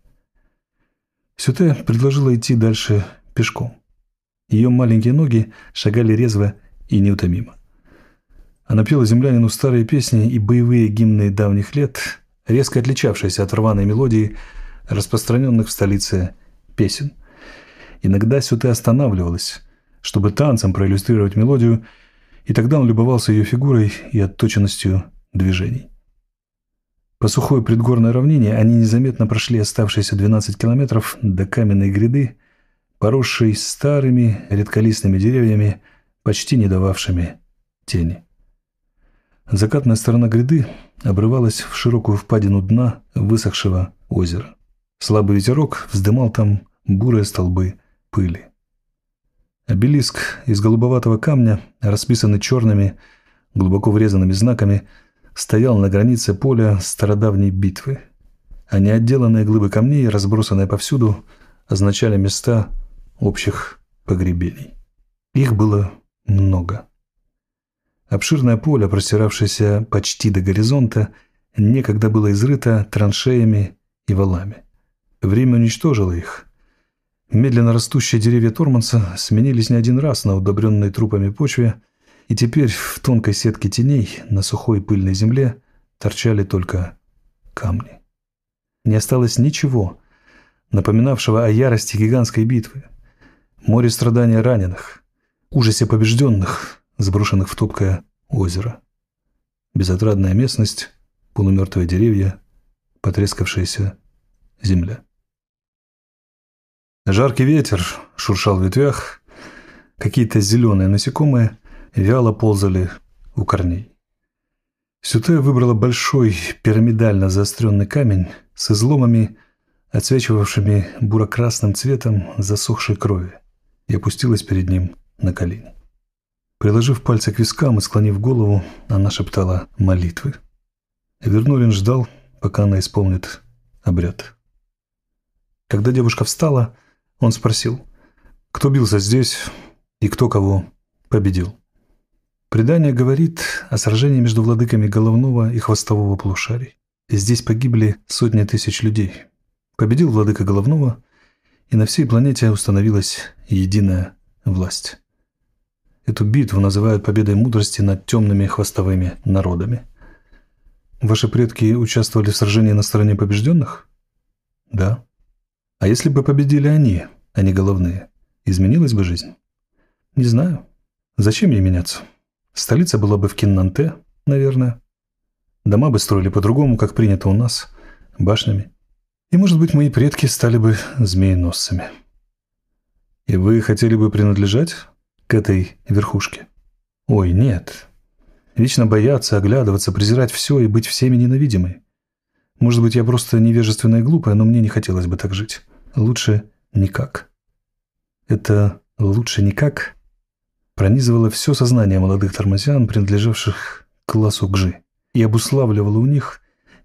Сюте предложила идти дальше пешком. Ее маленькие ноги шагали резво и неутомимо. Она пела землянину старые песни и боевые гимны давних лет, резко отличавшиеся от рваной мелодии, распространенных в столице песен. Иногда Сюте останавливалась, чтобы танцем проиллюстрировать мелодию, и тогда он любовался ее фигурой и отточенностью движений. По сухой предгорной равнине они незаметно прошли оставшиеся двенадцать километров до каменной гряды, поросшей старыми редколистными деревьями, почти не дававшими тени. Закатная сторона гряды обрывалась в широкую впадину дна высохшего озера. Слабый ветерок вздымал там бурые столбы пыли. Обелиск из голубоватого камня, расписанный черными, глубоко врезанными знаками, стоял на границе поля стародавней битвы, а неотделанные глыбы камней, разбросанные повсюду, означали места общих погребений. Их было много. Обширное поле, простиравшееся почти до горизонта, некогда было изрыто траншеями и валами. Время уничтожило их. Медленно растущие деревья Торманса сменились не один раз на удобренной трупами почве, и теперь в тонкой сетке теней на сухой пыльной земле торчали только камни. Не осталось ничего, напоминавшего о ярости гигантской битвы, море страдания раненых, ужасе побежденных, сброшенных в топкое озеро. Безотрадная местность, полумертвые деревья, потрескавшаяся земля. Жаркий ветер шуршал в ветвях, какие-то зеленые насекомые вяло ползали у корней. Сюте выбрала большой пирамидально заостренный камень с изломами, отсвечивавшими буро-красным цветом засохшей крови, и опустилась перед ним на колени. Приложив пальцы к вискам и склонив голову, она шептала молитвы. Вернорин ждал, пока она исполнит обряд. Когда девушка встала, он спросил, кто бился здесь и кто кого победил. Предание говорит о сражении между владыками головного и хвостового полушарий. Здесь погибли сотни тысяч людей. Победил владыка головного, и на всей планете установилась единая власть. Эту битву называют победой мудрости над темными хвостовыми народами. Ваши предки участвовали в сражении на стороне побежденных? Да. А если бы победили они, а не головные, изменилась бы жизнь? Не знаю. Зачем ей меняться? Столица была бы в Киннанте, наверное. Дома бы строили по-другому, как принято у нас, башнями. И, может быть, мои предки стали бы змееносцами. И вы хотели бы принадлежать к этой верхушке? Ой, нет. Вечно бояться, оглядываться, презирать все и быть всеми ненавидимой. Может быть, я просто невежественная и глупая, но мне не хотелось бы так жить. Лучше никак. Это «лучше никак» пронизывало все сознание молодых тормозян, принадлежавших к классу Гжи, и обуславливало у них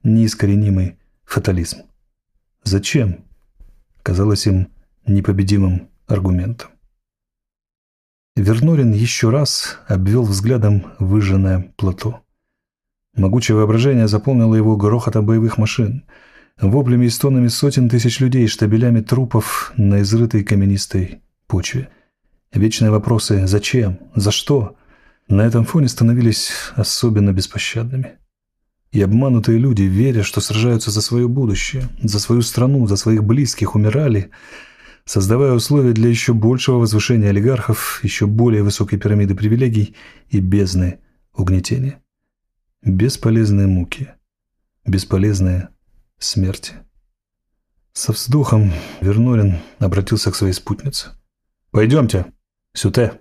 неискоренимый фатализм. Зачем? Казалось им непобедимым аргументом. Вернорин еще раз обвел взглядом выжженное плато. Могучее воображение заполнило его грохотом боевых машин, воплями и стонами сотен тысяч людей, штабелями трупов на изрытой каменистой почве. Вечные вопросы «зачем?», «за что?» на этом фоне становились особенно беспощадными. И обманутые люди, веря, что сражаются за свое будущее, за свою страну, за своих близких, умирали, создавая условия для еще большего возвышения олигархов, еще более высокой пирамиды привилегий и бездны угнетения. Бесполезные муки, бесполезные смерти. Со вздохом Вернорин обратился к своей спутнице. «Пойдемте, сюда».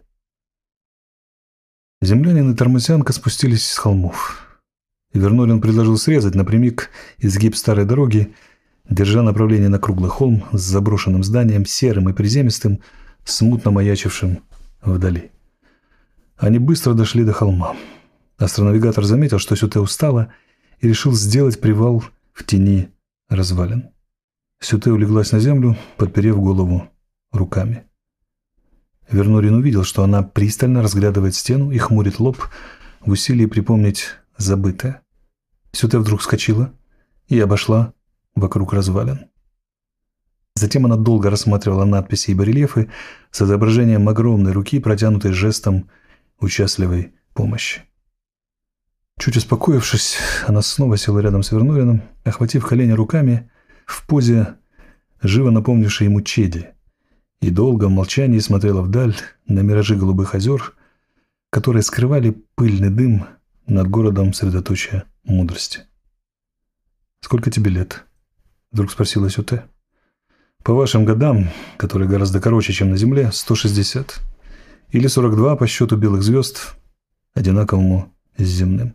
Землянин и тормозянка спустились с холмов. Вернорин предложил срезать напрямик изгиб старой дороги, держа направление на круглый холм с заброшенным зданием, серым и приземистым, смутно маячившим вдали. Они быстро дошли до холма. Астронавигатор заметил, что Сюте устала, и решил сделать привал в тени развалин. Сюте улеглась на землю, подперев голову руками. Вернорин увидел, что она пристально разглядывает стену и хмурит лоб в усилии припомнить забытое. Сюте вдруг вскочила и обошла вокруг развалин. Затем она долго рассматривала надписи и барельефы с изображением огромной руки, протянутой жестом участливой помощи. Чуть успокоившись, она снова села рядом с Вернорином, охватив колени руками в позе, живо напомнившей ему Чеди, и долго в молчании смотрела вдаль на миражи голубых озер, которые скрывали пыльный дым над городом средоточия мудрости. «Сколько тебе лет?» — вдруг спросила Сюте. «По вашим годам, которые гораздо короче, чем на Земле, сто шестьдесят. Или сорок два по счету белых звезд, одинаковому с земным.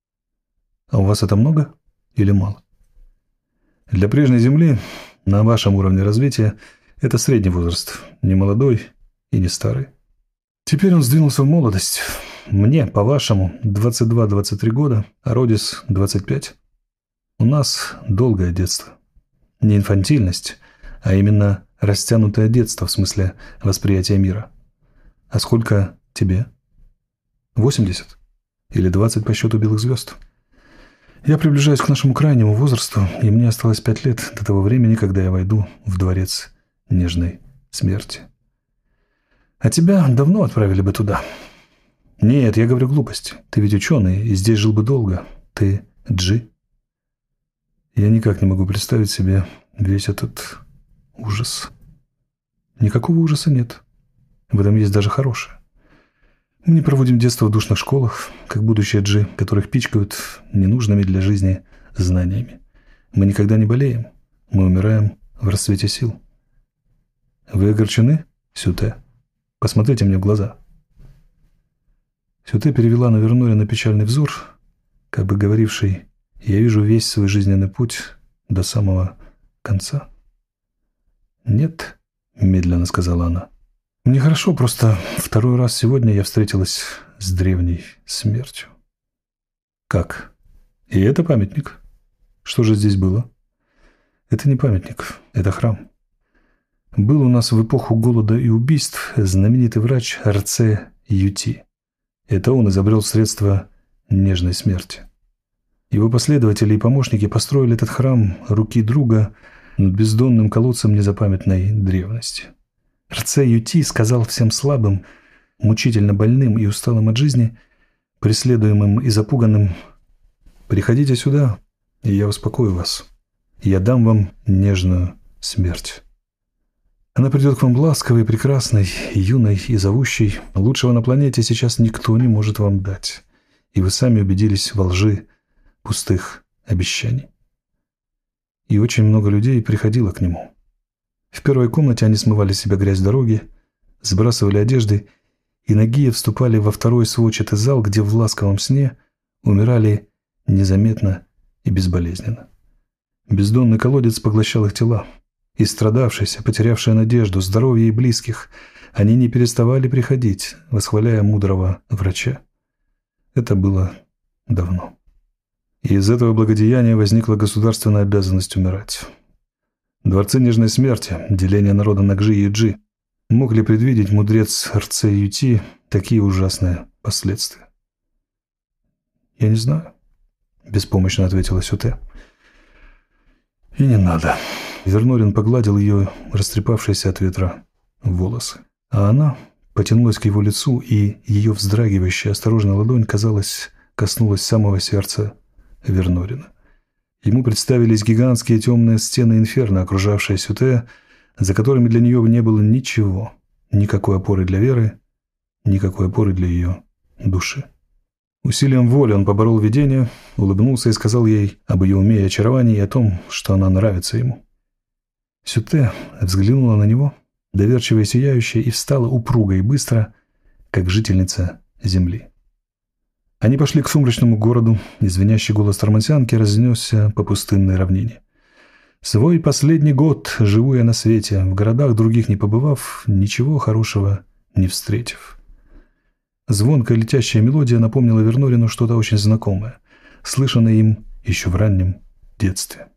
А у вас это много или мало? Для прежней Земли, на вашем уровне развития, это средний возраст, не молодой и не старый. Теперь он сдвинулся в молодость. Мне, по-вашему, двадцать два - двадцать три года, а Родис – двадцать пять. У нас долгое детство. Не инфантильность, а именно растянутое детство в смысле восприятия мира. А сколько тебе? восемьдесят? Или двадцать по счету белых звезд? Я приближаюсь к нашему крайнему возрасту, и мне осталось пять лет до того времени, когда я войду в дворец нежной смерти. А тебя давно отправили бы туда. Нет, я говорю глупость. Ты ведь ученый, и здесь жил бы долго. Ты Джи. Я никак не могу представить себе весь этот ужас. Никакого ужаса нет. В этом есть даже хорошее. Мы не проводим детство в душных школах, как будущие Джи, которых пичкают ненужными для жизни знаниями. Мы никогда не болеем. Мы умираем в расцвете сил. Вы огорчены, Сюте? Посмотрите мне в глаза. Сюте перевела на Вернорина печальный взор, как бы говоривший: «Я вижу весь свой жизненный путь до самого конца». «Нет», — медленно сказала она. «Мне хорошо, просто второй раз сегодня я встретилась с древней смертью». «Как? И это памятник? Что же здесь было?» «Это не памятник, это храм. Был у нас в эпоху голода и убийств знаменитый врач Рце Юти. Это он изобрел средства нежной смерти. Его последователи и помощники построили этот храм руки друга над бездонным колодцем незапамятной древности. Рце Юти сказал всем слабым, мучительно больным и усталым от жизни, преследуемым и запуганным: «Приходите сюда, и я успокою вас. Я дам вам нежную смерть. Она придет к вам ласковой, прекрасной, юной и зовущей. Лучшего на планете сейчас никто не может вам дать. И вы сами убедились во лжи пустых обещаний». И очень много людей приходило к нему. В первой комнате они смывали с себя грязь дороги, сбрасывали одежды и ноги вступали во второй сводчатый зал, где в ласковом сне умирали незаметно и безболезненно. Бездонный колодец поглощал их тела. Истрадавшиеся, потерявшие надежду, здоровье и близких, они не переставали приходить, восхваляя мудрого врача. Это было давно. И из этого благодеяния возникла государственная обязанность умирать. Дворцы нежной смерти, деление народа на Гжи и Иджи. Мог ли предвидеть мудрец Рце Юти такие ужасные последствия? «Я не знаю», — беспомощно ответила Сюте. «И не надо». Вернорин погладил ее растрепавшиеся от ветра волосы. А она потянулась к его лицу, и ее вздрагивающая осторожная ладонь, казалось, коснулась самого сердца Вернорина. Ему представились гигантские темные стены инферно, окружавшие Сюте, за которыми для нее не было ничего, никакой опоры для веры, никакой опоры для ее души. Усилием воли он поборол видение, улыбнулся и сказал ей об ее уме и очаровании и о том, что она нравится ему. Сюте взглянула на него, доверчиво и сияющая, и встала упруго и быстро, как жительница земли. Они пошли к сумрачному городу, и звенящий голос тормозянки разнесся по пустынной равнине. «Свой последний год живу я на свете, в городах других не побывав, ничего хорошего не встретив». Звонкая летящая мелодия напомнила Вернорину что-то очень знакомое, слышанное им еще в раннем детстве.